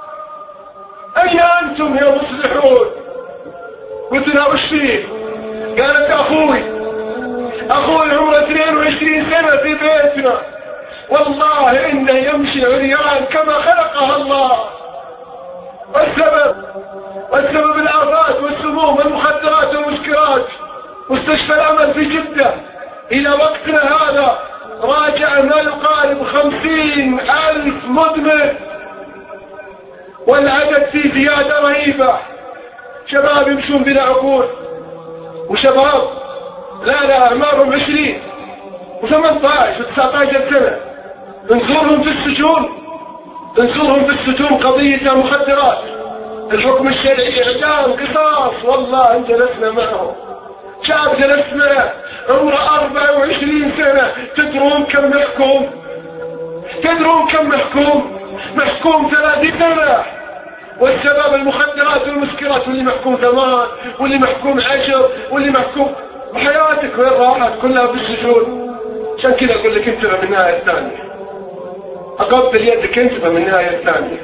أين أنتم يا مصلحون؟ قلت لها وش فيه؟ قالت أخوي أخوي عمره اثنين وعشرين سنة في بيتنا، والله إنه يمشي عريان كما خلقها الله. والسبب والسبب الآفات والسموم والمخدرات والمسكرات. مستشفى الأمل في جدة إلى وقتنا هذا راجع ما يقارب خمسين ألف مدمن، والعدد في زيادة رهيبة. شباب يمشون بلا عقول، وشباب لا لا أعمارهم عشرين وثمانية عشر وتسعة عشر سنة، ننظرهم في السجون ننظرهم في السجون قضية مخدرات، الحكم الشرعي إعدام قصاص. والله إن جلسنا معهم، شاب جلسنا عمره أربعة وعشرين سنة، تدرون كم محكوم؟ تدرون كم محكوم؟ محكوم ثلاثين سنة. والشباب المخدرات والمسكرات، واللي محكوم ثمان، واللي محكوم عشر، واللي محكوم. وحياتك وين راحت؟ كلها في السجون. عشان كذا أقول لك انتبه من النهاية الثانية، أقبل يدك انتبه من النهاية الثانية،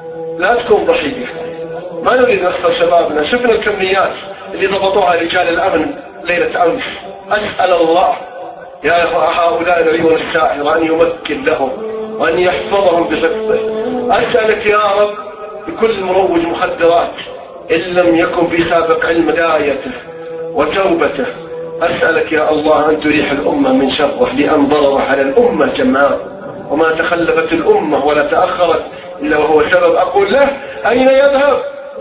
لا تكون ضحية. ما نريد نخسر شبابنا. شفنا الكميات اللي ضبطوها رجال الأمن ليلة أمس. أسأل الله يا هؤلاء العيون السائرة أن يمكن لهم وأن يحفظهم بحفظه. أسألك يا رب بكل مروج مخدرات إن لم يكن في سابق علم هدايته وتوبته، أسألك يا الله أن تريح الأمة من شره، لأن ضرر على الأمة جمعاء، وما تخلفت الأمة ولا تأخرت إلا وهو سبب. أقول له أين يذهب؟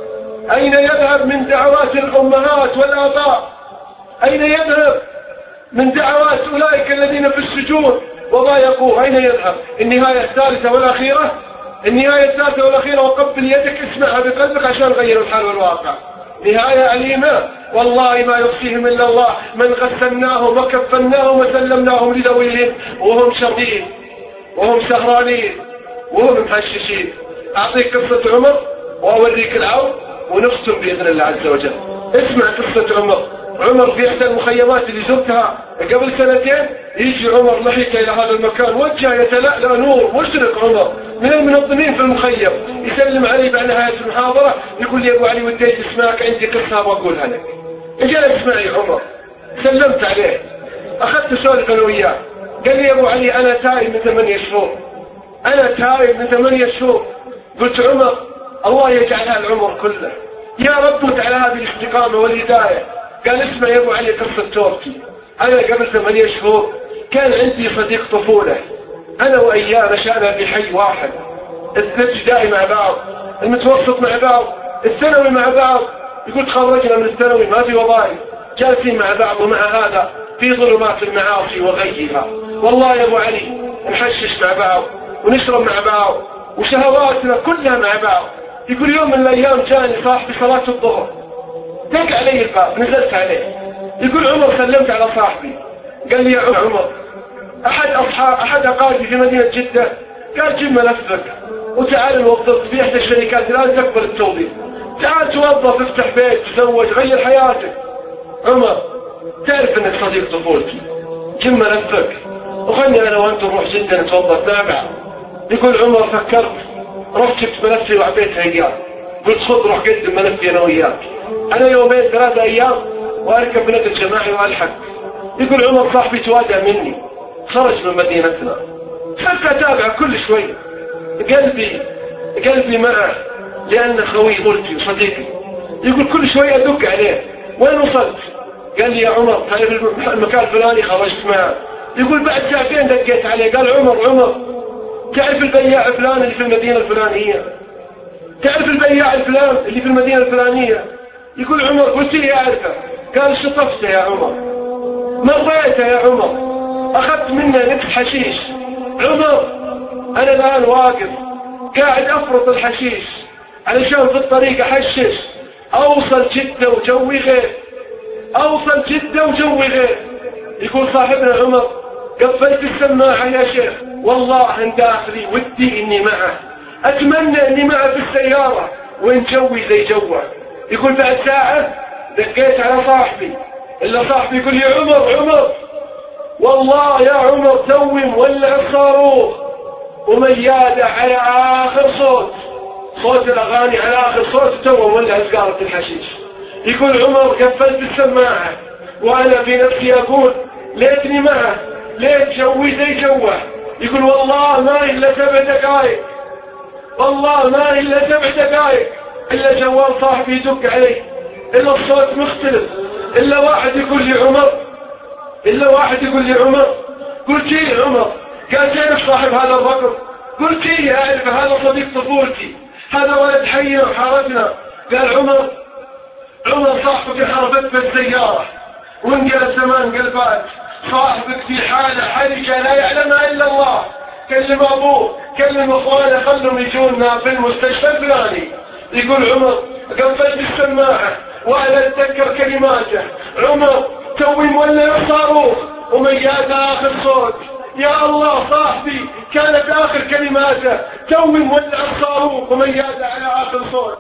أين يذهب من دعوات الأمهات والآباء؟ أين يذهب من دعوات أولئك الذين في السجون وضايقوه؟ أين يذهب؟ النهاية الثالثة والأخيرة، النهاية الثالثة والأخيرة، وقبل يدك اسمعها بقلبك عشان نغير الحال والواقع. نهاية أليمة والله ما يخفيهم إلا الله. من غسلناهم وكفناهم وسلمناهم لذويهم وهم شردين وهم سهرانين وهم محششين. أعطيك قصة عمر وأوريك العون ونختم بإذن الله عز وجل. اسمع قصة عمر. عمر في إحدى المخيمات اللي زرتها قبل سنتين، يجي عمر لحيته إلى هذا المكان، وجه يتلألأ نور، مشرق عمر من المنظمين في المخيم، يسلم علي بعد نهاية المحاضرة، يقول لي أبو علي وديت اسمعك، عندي قصة بقولها لك. اجل اسمعي عمر. سلمت عليه، أخذت سؤال أنا وياه، قال لي أبو علي أنا تائب من ثمانية شهور، أنا تائب من ثمانية شهور. قلت عمر الله يجعلها العمر كله يا رب، وتعالى هذه الاستقامة والهداية. قال اسمع يا أبو علي قصة توبتي. أنا قبل ثمانية شهور كان عندي صديق طفولة، أنا وإياه نشأنا بحي واحد، الابتدائي مع بعض، المتوسط مع بعض، الثانوي مع بعض. يقول تخرجنا من الثانوي ما في وظائف، جالسين مع بعض، ومع هذا في ظلمات المعاصي وغيها. والله يا أبو علي نحشش مع بعض ونشرب مع بعض وشهواتنا كلها مع بعض. يقول يوم من الأيام جاني صاحبي صلاة الظهر، دق علي الباب، نزلت عليه. يقول عمر سلمت على صاحبي، قال لي يا عمر أحد أصحاب أحد أقاربي في مدينة جدة قال جيب ملفك وتعال نوظف في إحدى الشركات الآن تقبل التوظيف، تعال توظف، افتح بيت، تزوج، غير حياتك. عمر تعرف انك صديق طفولتي، جيب ملفك وخلني انا وانت نروح جدة نتوظف مع بعض. يقول عمر فكرت، رحت جبت ملفي وعطيتها اياه، قلت خذ روح قدم ملفي انا وياك، انا يومين ثلاثة ايام واركب نقل جماعي والحق. يقول عمر صاحبي توادع مني، خرج من مدينتنا، صرت اتابع كل شوي، قلبي قلبي معه لأن خوي قلتي وصديقي. يقول كل شوي أدق عليه، وين وصلت؟ قال لي يا عمر تعرف المكان الفلاني، خرجت معه. يقول بعد ساعتين دقيت عليه، قال عمر عمر تعرف البياع الفلاني اللي في المدينة الفلانية؟ تعرف البياع الفلان اللي في المدينة الفلانية؟ يقول عمر قلت لي أعرفه. قال شطفته يا عمر، مريته يا عمر، أخذت منه نكس حشيش. عمر أنا الآن واقف قاعد أفرط الحشيش علشان في الطريق أحشش، أوصل جدة وجوي غير، أوصل جدة وجوي غير. يقول صاحبنا عمر قفلت السماعة يا شيخ، والله ان داخلي ودي إني معه، أتمنى إني معه في السيارة وإن جوي زي جوه. يقول بعد ساعة دقيت على صاحبي، إلا صاحبي يقول يا عمر عمر والله يا عمر توي مولع الصاروخ وميادة على آخر صوت، صوت الأغاني على آخر صوت، تو مولع سجارة الحشيش. يقول عمر قفلت السماعة وأنا في نفسي أقول ليتني معه، ليت جوي زي جوه. يقول والله ما إلا سبع دقائق، والله ما إلا سبع دقائق إلا جوال صاحبي يدق علي، إلا الصوت مختلف، إلا واحد يقول لي عمر، إلا واحد يقول لي عمر. قلت لي عمر، قال تعرف صاحب هذا الرقم؟ قلت لي أعرف، هذا صديق طفولتي، هذا ولد حي وحاربنا. قال عمر عمر صاحبك حربت بالسيارة وانقلب زمان قلبات، صاحبك في حالة حرجة لا يعلمها إلا الله، كلم أبوه كلم أخوانه خلهم يجونا في المستشفى الفلاني. يقول عمر قفلت السماعة وأنا أتذكر كلماته، عمر توي مولع الصاروخ ومياد آخر صوت، يا الله صاحبي كانت آخر كلماته توي مولع الصاروخ ومياد على آخر صوت.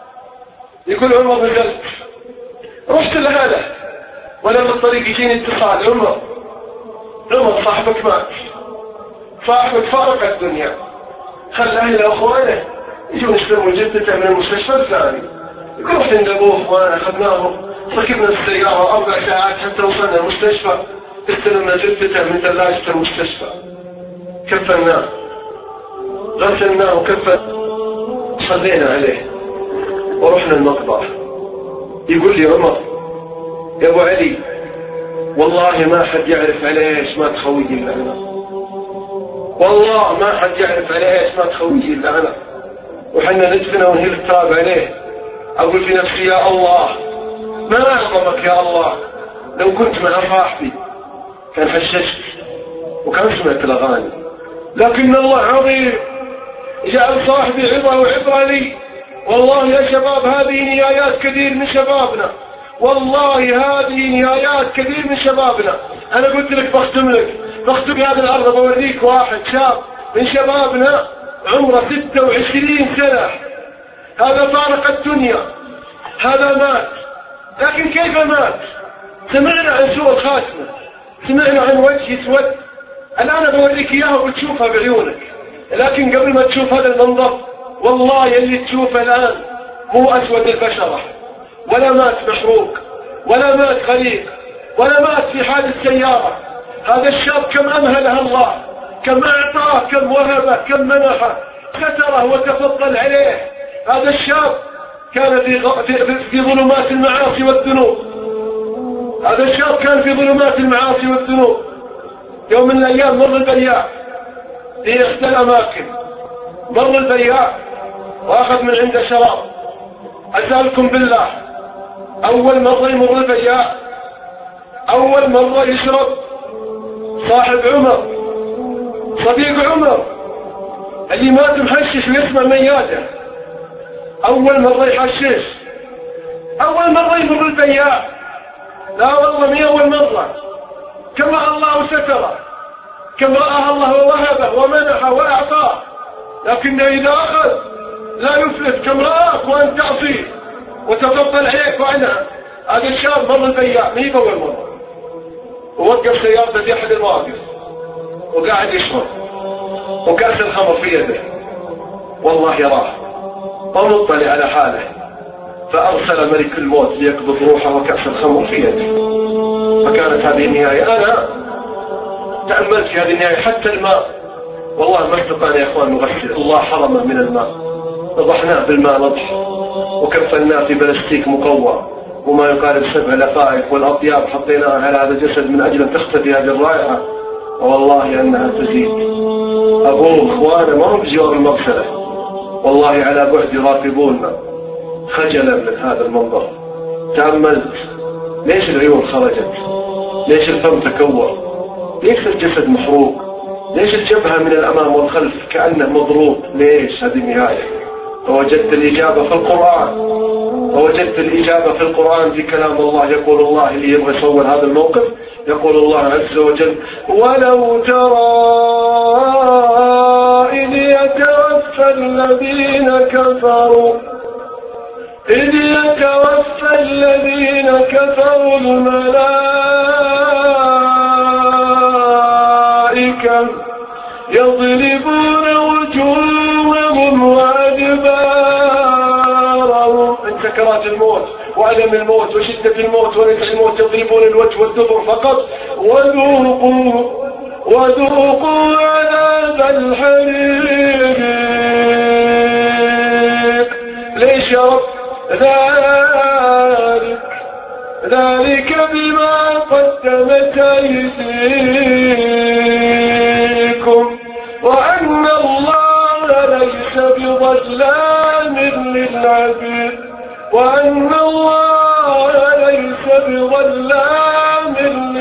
يقول عمر نزلت رحت لهذا ولا بالطريق يجيني اتصال، عمر عمر صاحبك مات، صاحبك فارق الدنيا، خلى أهل أخوانه يجون يستلموا جدته من المستشفى الثاني، يقول رحت عند أبوه وأنا أخذناه ركبنا السيارة أربع ساعات حتى وصلنا المستشفى، استلمنا جدته من ثلاجة المستشفى، كفناه غسلناه وكفن، صلينا عليه ورحنا المقبرة. يقول لي عمر يا أبو علي والله ما حد يعرف عليه إيش ما تخوي إلا أنا، والله ما حد يعرف عليه إيش ما تخوي إلا أنا، وحنا ندفنه ونهيل التراب عليه. أقول في نفسي يا الله ما أعظمك يا الله، لو كنت مع صاحبي كان حششت وكان سمعت الأغاني، لكن الله عظيم جعل صاحبي عظة وعبرة لي. والله يا شباب هذه نهايات كثير من شبابنا، والله هذه نهايات كثير من شبابنا. أنا قلت لك بختم لك بختم هذه الأرض بوريك واحد شاب من شبابنا عمره ستة وعشرين سنة، هذا فارق الدنيا، هذا مات، لكن كيف مات؟ سمعنا عن سوء الخاتمة، سمعنا عن وجه يسود. الآن بوريك إياه وبتشوفها بعيونك، لكن قبل ما تشوف هذا المنظر والله اللي تشوفه الآن مو أسود البشرة، ولا مات محروق، ولا مات غريق، ولا مات في حادث سيارة. هذا الشاب كم أمهله الله، كم أعطاه، كم وهبه، كم منحه، ستره وتفضل عليه. هذا الشاب كان في, في, في ظلمات المعاصي والذنوب، هذا الشاب كان في ظلمات المعاصي والذنوب. يوم من الأيام مر البياع في إحدى الأماكن، مر البياع وأخذ من عنده شراب. أسألكم بالله أول مرة يمر البياع، أول مرة يشرب صاحب عمر صديق عمر اللي مات محشش ويسمع مياده، أول مرة يحشش، أول مرة يمر البياع. لا والله مي أول مرة، كم رأى الله ستره، كم رأى الله ووهبه ومنحه وأعطاه، لكن إذا أخذ لا يفلت، كم رآك وأنت تعصيه وتفضل عليك وعنها. هذا الشاب مر البياع مي أول مرة، ووقف سيارته في أحد المواقف وقاعد يشرب وكأس الخمر في يده، والله يراه ومطلع على حاله، فأرسل ملك الموت ليقبض روحه وكأس الخمر في يده. فكانت هذه النهاية. أنا تأملت في هذه النهاية، حتى الماء والله ما استطعنا يا إخوان نغسل، الله حرمه من الماء، نضحناه بالماء نضح وكفلناه في بلاستيك مقوى وما يقارب سبع لفائف والأطياب حطيناها على هذا الجسد من أجل أن تختفي هذه الرائحة، والله أنها تزيد. أبوه إخوانه ما هم بجوار المغسلة، والله على بعد يراقبوننا خجلا من هذا المنظر. تأملت ليش العيون خرجت، ليش الفم تكور، ليش الجسد محروق، ليش الجبهة من الأمام والخلف كأنه مضروب، ليش هذه النهاية؟ فوجدت الإجابة في القرآن، ووجدت الإجابة في القرآن في كلام الله. يقول الله اللي يبغى يصور هذا الموقف، يقول الله عز وجل: ولو ترى إذ يتوفى الذين كفروا إذ يتوفى الذين كفروا الملائكة يضربون وجوههم وأدبارهم من سكرات الموت وألم الموت وشدة الموت ونزع الموت، يضربون الوجه والدبر فقط. وذوقوا وذوقوا عذاب الحريق. ليش يا رب؟ ذلك ذلك بما قدمت أيديكم وأن الله ليس بظلام للعبيد وأن الله ليس بظلام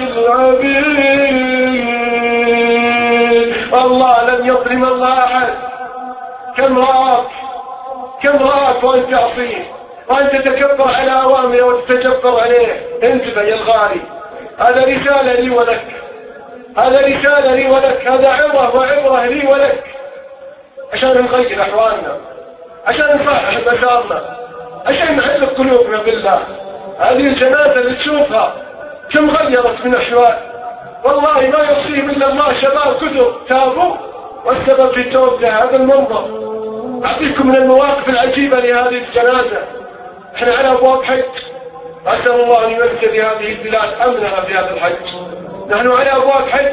للعبيد. الله لم يظلم الله أحد. كم رأك كم رأك وأنت تعصيه وأنت تتكبر على أوامره وتتجبر عليه. انتبه يا الغالي، هذا رسالة لي ولك، هذا رسالة لي ولك، هذا عبرة وعبرة لي ولك، عشان نغير أحوالنا، عشان نصحح مسارنا، عشان نعلق قلوبنا بالله. هذه الجنازة اللي تشوفها كم غيرت من أحوال، والله ما يصيب إلا الله شباب كثر تابوا والسبب في توبته هذا المنظر. أعطيكم من المواقف العجيبة لهذه الجنازة. احنا على أبواب حج، أسأل الله أن يمسك بهذه البلاد أمنها في هذا الحج. نحن على أبواب حج،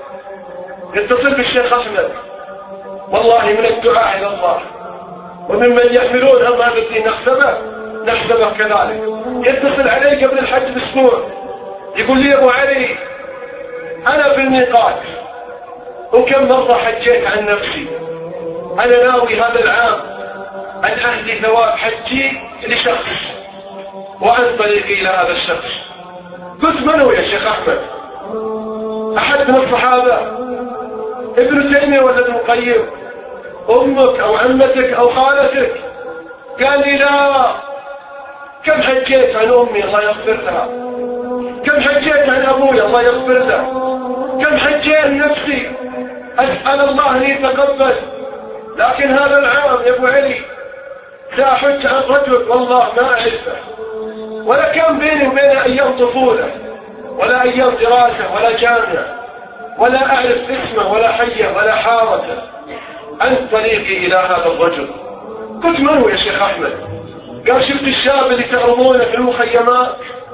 يتصل بالشيخ أحمد والله من الدعاء إلى الله وممن يحملون هم هذا الدين نحسبه نحسبه كذلك. يتصل علي قبل الحج بأسبوع يقول لي أبو علي أنا في الميقات وكم مرة حجيت عن نفسي، أنا ناوي هذا العام أن أهدي ثواب حجي لشخص وعن طريقي إلى هذا الشخص. قلت من هو يا شيخ أحمد؟ أحد من الصحابة؟ ابن تيمية ولا ابن القيم؟ أمك أو عمتك أو خالتك؟ قال لي لا. كم حجيت عن أمي الله يغفر لها، كم حجيت عن أبوي الله يغفر له، كم حجيت نفسي أسأل الله أن يتقبل. لكن هذا العام يا أبو علي سأحج عن رجل والله ما أعرفه ولا كان بيني وبينه أيام طفولة ولا أيام دراسة ولا جامعة ولا أعرف اسمه ولا حيه ولا حارته، عن طريقي إلى هذا الرجل. قلت من هو يا شيخ أحمد؟ قال شفت الشاب اللي تعرضونه في المخيمات،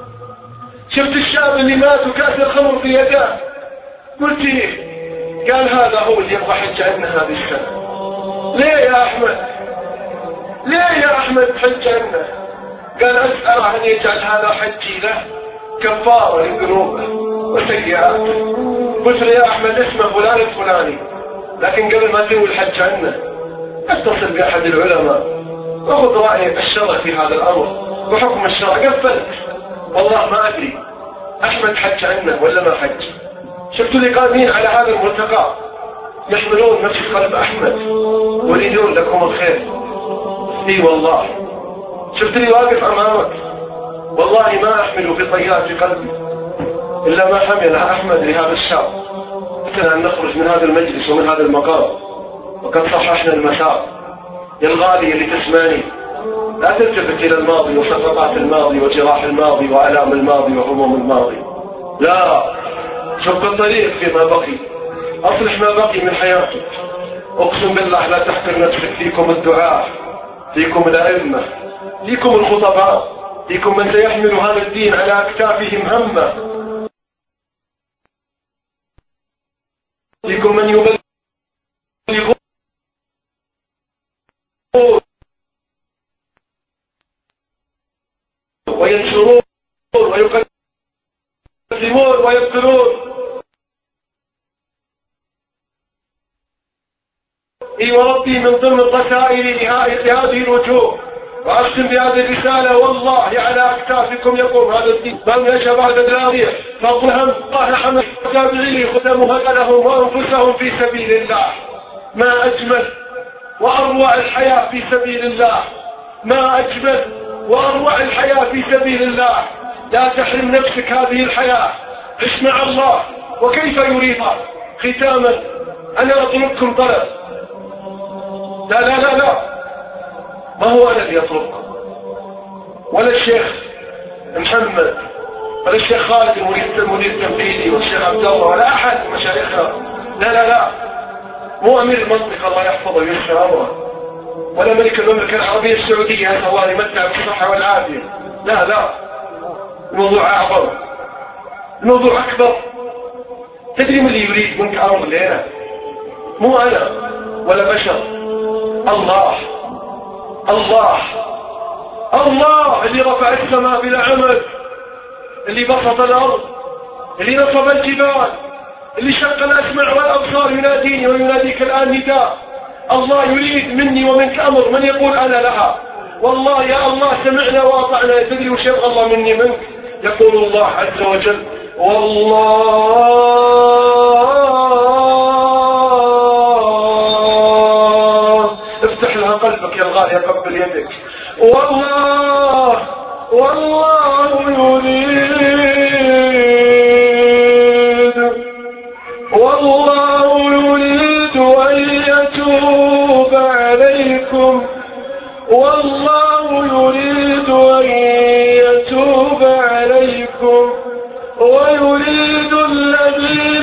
شفت الشاب اللي مات وكاس الخمر في يده؟ قلت إيه؟ قال هذا هو اللي يبغى حج عنا هذه السنة. ليه يا أحمد؟ ليه يا أحمد حج عنا؟ قال أسأل أن يجعل هذا حجي له كفارة لذنوبه وسيئاته. قلت له يا أحمد اسمه فلان الفلاني، لكن قبل ما تنوي الحج عنا اتصل بأحد العلماء وخذ رأي الشرع في هذا الأمر وحكم الشرع. قفلت والله ما أدري أحمد حج عنا ولا ما حج. شفت اللي قادمين على هذا الملتقى يحملون نفس قلب أحمد ويريدون لكم الخير. اي والله شفت اللي واقف أمامك والله ما أحمل في طيات في قلبي إلا ما حملها أحمد لهذا الشاب. مثل أن نخرج من هذا المجلس ومن هذا المقام وقد صححنا المسار. يا الغالي اللي تسمعني لا تلتفت إلى الماضي وسقطات الماضي وجراح الماضي وآلام الماضي وهموم الماضي، لا، شق الطريق فيما بقي، أصلح ما بقي من حياتك. أقسم بالله لا تحقر نفسك، فيكم الدعاء، فيكم الأئمة، فيكم الخطباء، فيكم من سيحمل هذا الدين على أكتافهم همه، فيكم من يبلغون وينشرون ويقدمون ويبذلون. اي وربي من ضمن رسائلي لهذه الوجوه وأختم بهذه الرسالة والله على أكتافكم يقوم هذا الدين. من يشهد بعد الراضية فضلهم قال حمد تابعيه ختموا هقلهم وأنفسهم في سبيل الله. ما أجمل وأروع الحياة في سبيل الله، ما أجمل وأروع الحياة في سبيل الله. لا تحرم نفسك هذه الحياة، عش مع الله وكيف يريدها. ختاما أنا أطلبكم طلب، لا لا لا لا ما هو أنا اللي أطلبكم ولا الشيخ محمد ولا الشيخ خالد المدير المدير التنفيذي والشيخ عبد الله ولا أحد من مشايخنا، لا لا لا مو أمير المنطقة الله يحفظه ويسر أمره ولا ملك المملكة العربية السعودية هذا الله يمتع بالصحة والعافية، لا لا الموضوع أعظم، الموضوع أكبر. تدري من اللي يريد منك أمر الليلة؟ مو أنا ولا بشر، الله الله الله اللي رفع السماء بلا عمد، اللي بسط الأرض، اللي نصب الجبال، اللي شق الأسمع والأبصار يناديني ويناديك الآن نداء. الله يريد مني ومنك أمر من يقول أنا لها. والله يا الله سمعنا وأطعنا. تدري وش يبغى الله مني منك؟ يقول الله عز وجل والله افتح لها قلبك يا الغالي قبل يدك. والله والله يريد والله يريد أن يتوب عليكم، والله يريد أن يتوب عليكم ويريد الذين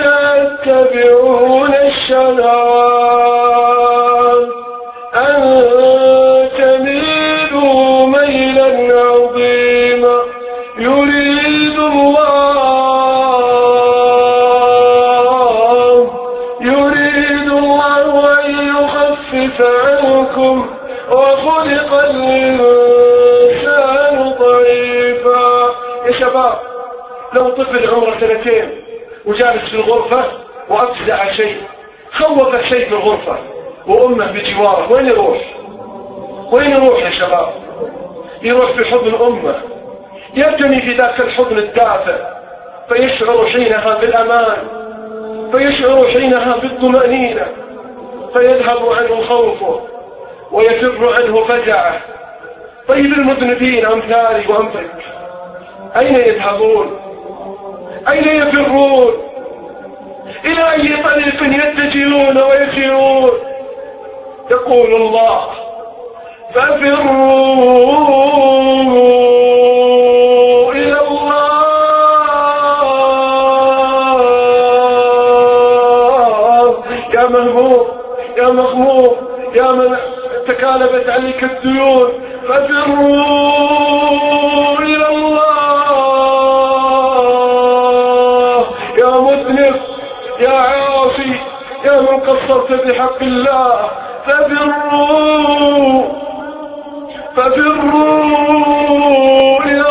خلقكم وخلق الإنسان ضعيفا. يا شباب، لو طفل عمره سنتين وجالس في الغرفة وأفزع شيء، خوف شيء في الغرفة وأمه بجواره، وين يروح؟ وين يروح يا شباب؟ يروح في حضن أمه، يرتمي في ذاك الحضن الدافئ، فيشعر حينها بالأمان، فيشعر حينها بالطمأنينة، فيذهب عنه خوفه ويفر عنه فزعه. طيب المذنبين أمثالي وأمثلك أين يذهبون؟ أين يفرون؟ إلى أي طريق يتجهون ويسيرون؟ يقول الله: ففروا إلى الله يا مهموم يا مغموم يا من تكالبت عليك الديون، ففروا إلى الله يا مذنب يا عاصي يا من قصرت بحق الله، ففروا ففروا إلى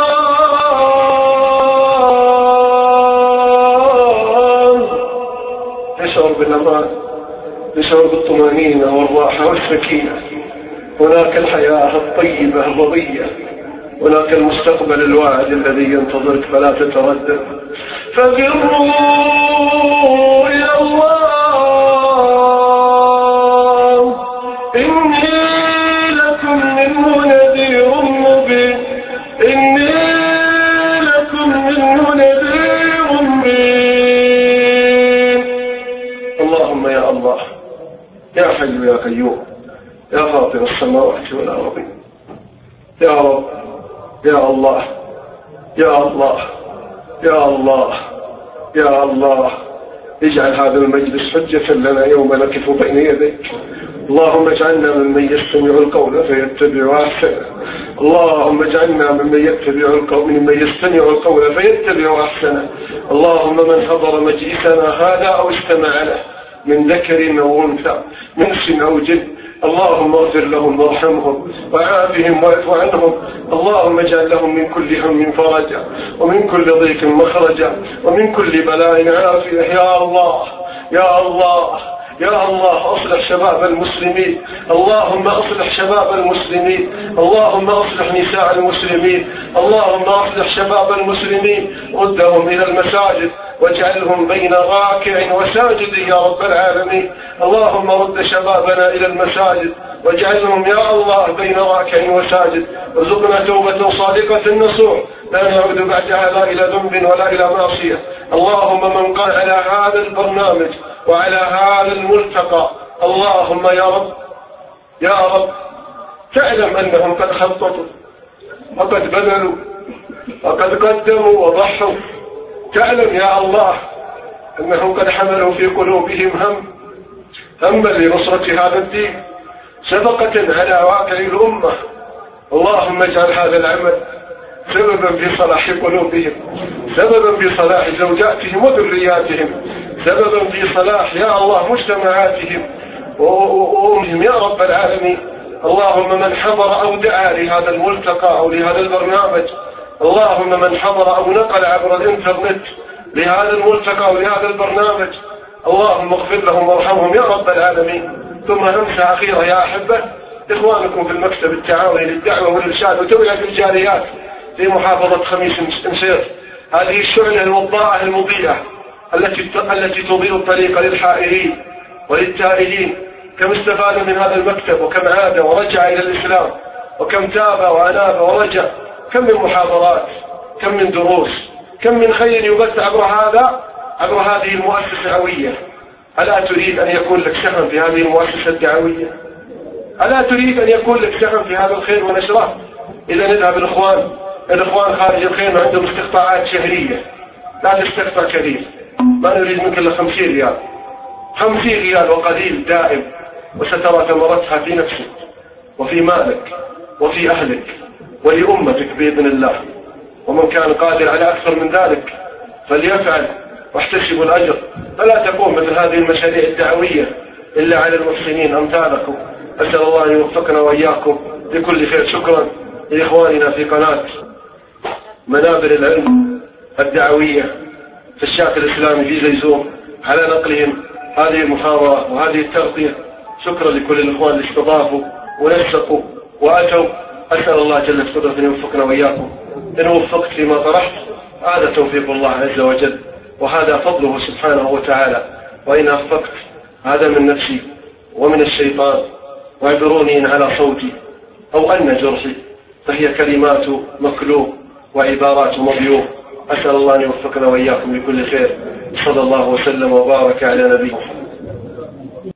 الله. يشعر بالأمان، يشعر بالطمأنينة والراحة والسكينة. هناك الحياة الطيبة الرضية، هناك المستقبل الواعد الذي ينتظرك، فلا تتردد. ففروا إلى الله إني لكم منه نذير مبين، إني لكم منه نذير مبين. اللهم يا الله يا حي يا قيوم يا فاطر السماوات والأرض، يا رب يا الله يا الله يا الله يا الله، اجعل هذا المجلس حجة لنا يوم نقف بين يديك. اللهم اجعلنا ممن يستمع القول فيتبع أحسنه، اللهم اجعلنا ممن يتبع القول ممن يستمع القول فيتبع أحسنه. اللهم من حضر مجلسنا هذا أو استمع له من ذكر أو أنثى من إنس أو جن، اللهم اغفر لهم وارحمهم وعافهم واعف عنهم. اللهم اجعل لهم من كل هم فرجا ومن كل ضيق مخرجا ومن كل بلاء عافية. يا الله يا الله يا الله أصلح شباب المسلمين، اللهم أصلح شباب المسلمين، اللهم أصلح نساء المسلمين، اللهم أصلح شباب المسلمين، ردهم إلى المساجد واجعلهم بين راكع وساجد يا رب العالمين. اللهم رد شبابنا إلى المساجد واجعلهم يا الله بين راكع وساجد، وارزقنا توبة صادقة نصوح لا نعود بعدها لا إلى ذنب ولا إلى معصية. اللهم من قال على هذا البرنامج وعلى هذا الملتقى، اللهم يا رب يا رب تعلم أنهم قد خططوا وقد بذلوا وقد قدموا وضحوا، تعلم يا الله أنهم قد حملوا في قلوبهم هم هما لنصرة هذا الدين شفقة على واقع الأمة. اللهم اجعل هذا العمل سببا في صلاح قلوبهم، سببا في صلاح زوجاتهم وذرياتهم، سببا في صلاح يا الله مجتمعاتهم وأمهم يا رب العالمين. اللهم من حضر أو دعا لهذا الملتقى أو لهذا البرنامج، اللهم من حضر أو نقل عبر الإنترنت لهذا الملتقى أو لهذا البرنامج، اللهم اغفر لهم وارحمهم يا رب العالمين. ثم همسة أخيرة يا أحبة، إخوانكم في المكتب التعاوني للدعوة والإرشاد وتوعية الجاليات في محافظة خميس مشيط، هذه الشعلة الوضاءة المضيئة التي التي تضيء الطريق للحائرين وللتائهين. كم استفاد من هذا المكتب وكم عاد ورجع إلى الإسلام وكم تاب وأناب ورجع، كم من محاضرات، كم من دروس، كم من خير يبث عبر هذا عبر هذه المؤسسة الدعوية. ألا تريد أن يكون لك سهم في هذه المؤسسة الدعوية؟ ألا تريد أن يكون لك سهم في هذا الخير ونشره؟ إذا نذهب الإخوان الإخوان خارج الخيمة عندهم استقطاعات شهرية، لا تستقطع كثير، ما نريد منك إلا خمسين ريال، خمسين ريال وقليل دائم، وسترى ثمرتها في نفسك وفي مالك وفي أهلك ولأمتك بإذن الله. ومن كان قادر على أكثر من ذلك فليفعل واحتسبوا الأجر. فلا تقوم مثل هذه المشاريع الدعوية إلا على المحسنين أمثالكم. أسأل الله أن يوفقنا وإياكم لكل خير. شكرا لإخواننا في قناة منابر العلم الدعوية في الشاك الإسلامي في زيزوم على نقلهم هذه المحاضرة وهذه التغطية. شكرا لكل الإخوان اللي استضافوا ونسقوا وأتوا. أسأل الله جل قدرته أن يوفقنا وإياكم. إن وفقت فيما طرحت هذا توفيق الله عز وجل وهذا فضله سبحانه وتعالى، وإن أخفقت هذا من نفسي ومن الشيطان، واعذروني إن على صوتي أو أن جرحي، فهي كلمات مكلوب وعبارات مضيوب. أسأل الله أن يوفقنا وإياكم لكل خير. صلى الله وسلم وبارك على نبيه